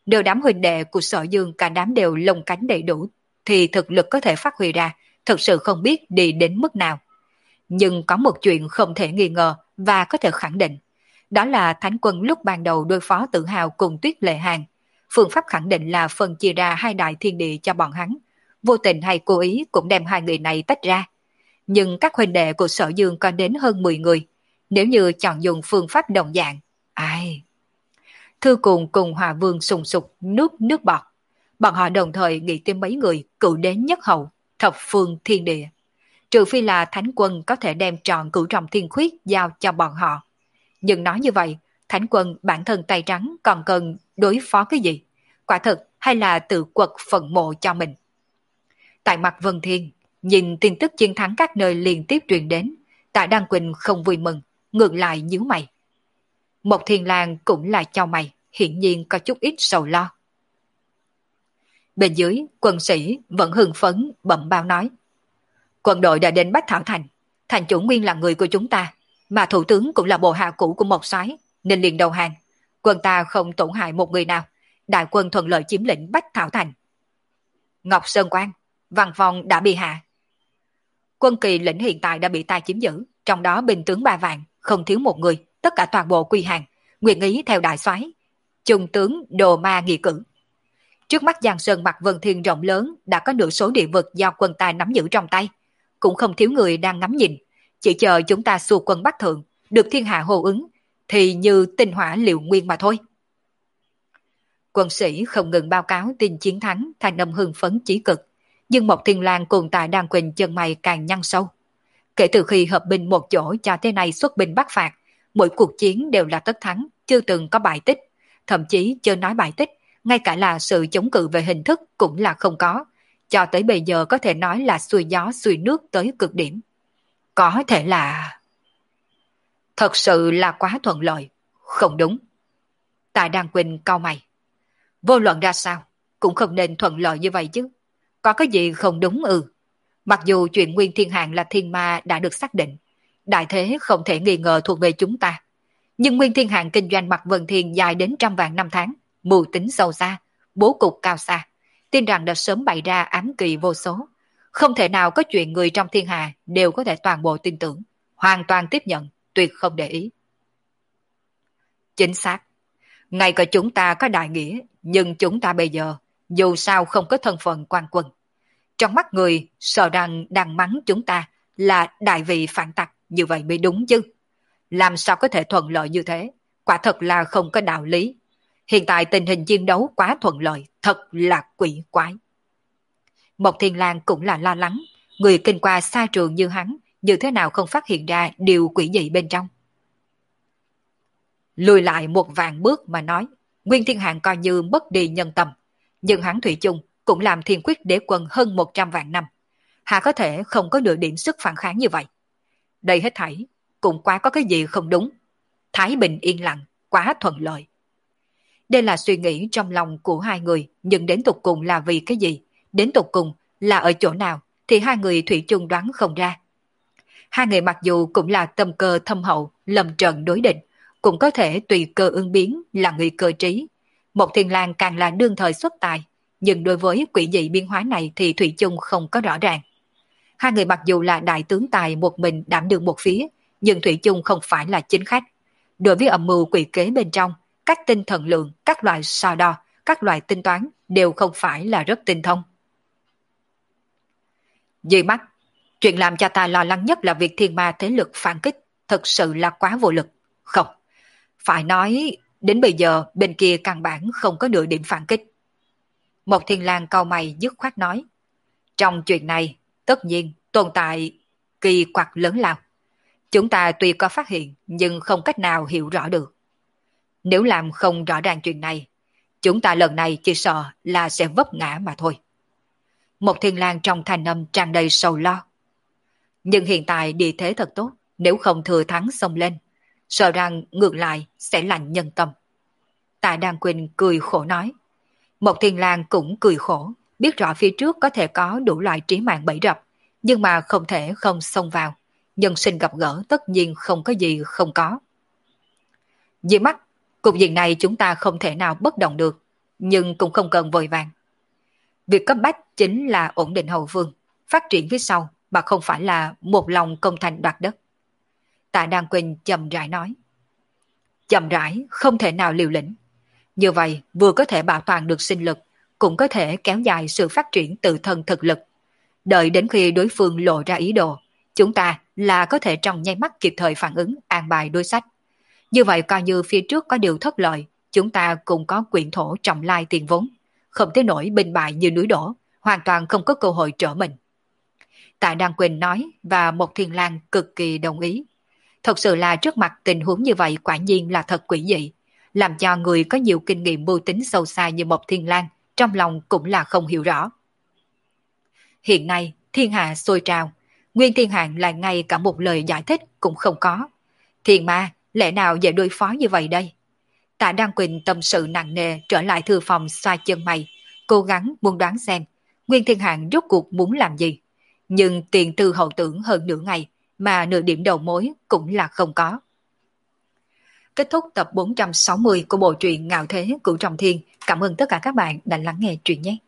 Nếu đám huynh đệ của Sở Dương cả đám đều lông cánh đầy đủ, thì thực lực có thể phát huy ra, thực sự không biết đi đến mức nào. Nhưng có một chuyện không thể nghi ngờ và có thể khẳng định, đó là Thánh Quân lúc ban đầu đối phó Tự Hào cùng Tuyết Lệ Hàng, phương pháp khẳng định là phân chia ra hai đại thiên địa cho bọn hắn, vô tình hay cố ý cũng đem hai người này tách ra. Nhưng các huynh đệ của Sở Dương có đến hơn mười người, nếu như chọn dùng phương pháp đồng dạng, ai... Thư cùng cùng Hòa Vương sùng sục nước nước bọt. Bọn họ đồng thời nghĩ tới mấy người cựu đến nhất hậu, thập phương thiên địa. Trừ phi là Thánh Quân có thể đem trọn cửu trọng thiên khuyết giao cho bọn họ. Nhưng nói như vậy, Thánh Quân bản thân tay trắng còn cần đối phó cái gì? Quả thực hay là tự quật phận mộ cho mình? Tại mặt Vân Thiên, nhìn tin tức chiến thắng các nơi liên tiếp truyền đến, Tạ Đăng Quỳnh không vui mừng, ngược lại nhíu mày. Một Thiên Lang cũng là chau mày, hiển nhiên có chút ít sầu lo. Bên dưới, quân sĩ vẫn hưng phấn bẩm báo nói. Quân đội đã đến Bách Thảo Thành, thành chủ nguyên là người của chúng ta, mà thủ tướng cũng là bộ hạ cũ của một soái, nên liền đầu hàng. Quân ta không tổn hại một người nào, đại quân thuận lợi chiếm lĩnh Bách Thảo Thành. Ngọc Sơn Quan, văn phòng đã bị hạ. Quân kỳ lĩnh hiện tại đã bị ta chiếm giữ, trong đó binh tướng ba vạn, không thiếu một người, tất cả toàn bộ quy hàng, nguyện ý theo đại soái. Trung tướng Đồ Ma nghị cử. Trước mắt Giang Sơn mặt Vân Thiên rộng lớn đã có nửa số địa vực do quân ta nắm giữ trong tay, cũng không thiếu người đang ngắm nhìn, chỉ chờ chúng ta xua quân Bắc Thượng, được thiên hạ hô ứng, thì như tinh hỏa liệu nguyên mà thôi. Quân sĩ không ngừng báo cáo tin chiến thắng, thành âm hưng phấn chí cực, nhưng Mộc Thiên Lang cùng Tạ Đăng Quỳnh chân mày càng nhăn sâu. Kể từ khi hợp binh một chỗ cho tới nay xuất binh bắc phạt, mỗi cuộc chiến đều là tất thắng, chưa từng có bại tích, thậm chí chưa nói bại tích, ngay cả là sự chống cự về hình thức cũng là không có, cho tới bây giờ có thể nói là xuôi gió xuôi nước tới cực điểm. Có thể là... Thật sự là quá thuận lợi, không đúng. Tạ Đăng Quỳnh cau mày. Vô luận ra sao, cũng không nên thuận lợi như vậy chứ. Có cái gì không đúng ư? Mặc dù chuyện Nguyên Thiên Hạng là thiên ma đã được xác định, đại thế không thể nghi ngờ thuộc về chúng ta. Nhưng Nguyên Thiên Hạng kinh doanh mặt Vân Thiên dài đến trăm vạn năm tháng, mưu tính sâu xa, bố cục cao xa, tin rằng đã sớm bày ra ám kỳ vô số. Không thể nào có chuyện người trong thiên hạ đều có thể toàn bộ tin tưởng, hoàn toàn tiếp nhận, tuyệt không để ý. Chính xác. Ngay cả chúng ta có đại nghĩa, nhưng chúng ta bây giờ dù sao không có thân phận quan quân. Trong mắt người sợ rằng đang mắng chúng ta là đại vị phản tặc, như vậy mới đúng chứ. Làm sao có thể thuận lợi như thế? Quả thật là không có đạo lý. Hiện tại tình hình chiến đấu quá thuận lợi, thật là quỷ quái. Mộc Thiên Lang cũng là lo lắng, người kinh qua xa trường như hắn, như thế nào không phát hiện ra điều quỷ dị bên trong. Lùi lại một vạn bước mà nói, Nguyên Thiên Hạng coi như mất đi nhân tâm, nhưng hắn thủy chung cũng làm Thiên Quyết Đế Quân hơn một trăm vạn năm. Hà có thể không có nửa điểm sức phản kháng như vậy. Đây hết thảy cũng quá có cái gì không đúng. Thái bình yên lặng, quá thuận lợi. Đây là suy nghĩ trong lòng của hai người, nhưng đến tục cùng là vì cái gì, đến tục cùng là ở chỗ nào thì hai người thủy chung đoán không ra. Hai người mặc dù cũng là tâm cơ thâm hậu, lầm trận đối định, cũng có thể tùy cơ ứng biến là người cơ trí. Một Thiên Lang càng là đương thời xuất tài, nhưng đối với quỷ dị biến hóa này thì thủy chung không có rõ ràng. Hai người mặc dù là đại tướng tài một mình đảm đương một phía, nhưng thủy chung không phải là chính khách. Đối với âm mưu quỷ kế bên trong, các tinh thần lượng, các loại so đo, các loại tính toán đều không phải là rất tinh thông. Duy mắt, chuyện làm cho ta lo lắng nhất là việc thiên ma thế lực phản kích thật sự là quá vô lực. Không, phải nói đến bây giờ bên kia căn bản không có nửa điểm phản kích. Một Thiên Lang cau mày dứt khoát nói, trong chuyện này tất nhiên tồn tại kỳ quặc lớn lao. Chúng ta tuy có phát hiện nhưng không cách nào hiểu rõ được. Nếu làm không rõ ràng chuyện này, chúng ta lần này chỉ sợ là sẽ vấp ngã mà thôi. Một Thiên Lang trong thanh âm tràn đầy sầu lo. Nhưng hiện tại địa thế thật tốt, nếu không thừa thắng xông lên, sợ rằng ngược lại sẽ lạnh nhân tâm. Tạ Đăng Quỳnh cười khổ nói. Một Thiên Lang cũng cười khổ, biết rõ phía trước có thể có đủ loại trí mạng bẫy rập, nhưng mà không thể không xông vào. Nhân sinh gặp gỡ tất nhiên không có gì không có. Dưới mắt, cục diện này chúng ta không thể nào bất động được. nhưng cũng không cần vội vàng. Việc cấp bách chính là ổn định hậu phương, phát triển phía sau mà không phải là một lòng công thành đoạt đất. Tạ Đan Quỳnh chậm rãi nói. Chậm rãi không thể nào liều lĩnh. Như vậy vừa có thể bảo toàn được sinh lực, cũng có thể kéo dài sự phát triển tự thân thực lực. Đợi đến khi đối phương lộ ra ý đồ, chúng ta là có thể trong nháy mắt kịp thời phản ứng an bài đối sách. Như vậy coi như phía trước có điều thất lợi, chúng ta cũng có quyển thổ trọng lai tiền vốn, không tới nổi binh bại như núi đổ, hoàn toàn không có cơ hội trở mình. Tạ Đăng Quỳnh nói và Một Thiên Lang cực kỳ đồng ý. Thật sự là trước mặt tình huống như vậy quả nhiên là thật quỷ dị, làm cho người có nhiều kinh nghiệm mưu tính sâu xa như Một Thiên Lang trong lòng cũng là không hiểu rõ. Hiện nay thiên hạ sôi trào, Nguyên Thiên Hạng lại ngay cả một lời giải thích cũng không có. Thiên ma lẽ nào dễ đối phó như vậy đây? Tạ Đăng Quỳnh tâm sự nặng nề trở lại thư phòng xoa chân mày, cố gắng muốn đoán xem Nguyên Thiên Hạng rốt cuộc muốn làm gì. Nhưng tiền tư hậu tưởng hơn nửa ngày mà nửa điểm đầu mối cũng là không có. Kết thúc tập bốn trăm sáu mươi của bộ truyện Ngạo Thế Cửu Trọng Thiên. Cảm ơn tất cả các bạn đã lắng nghe truyện nhé.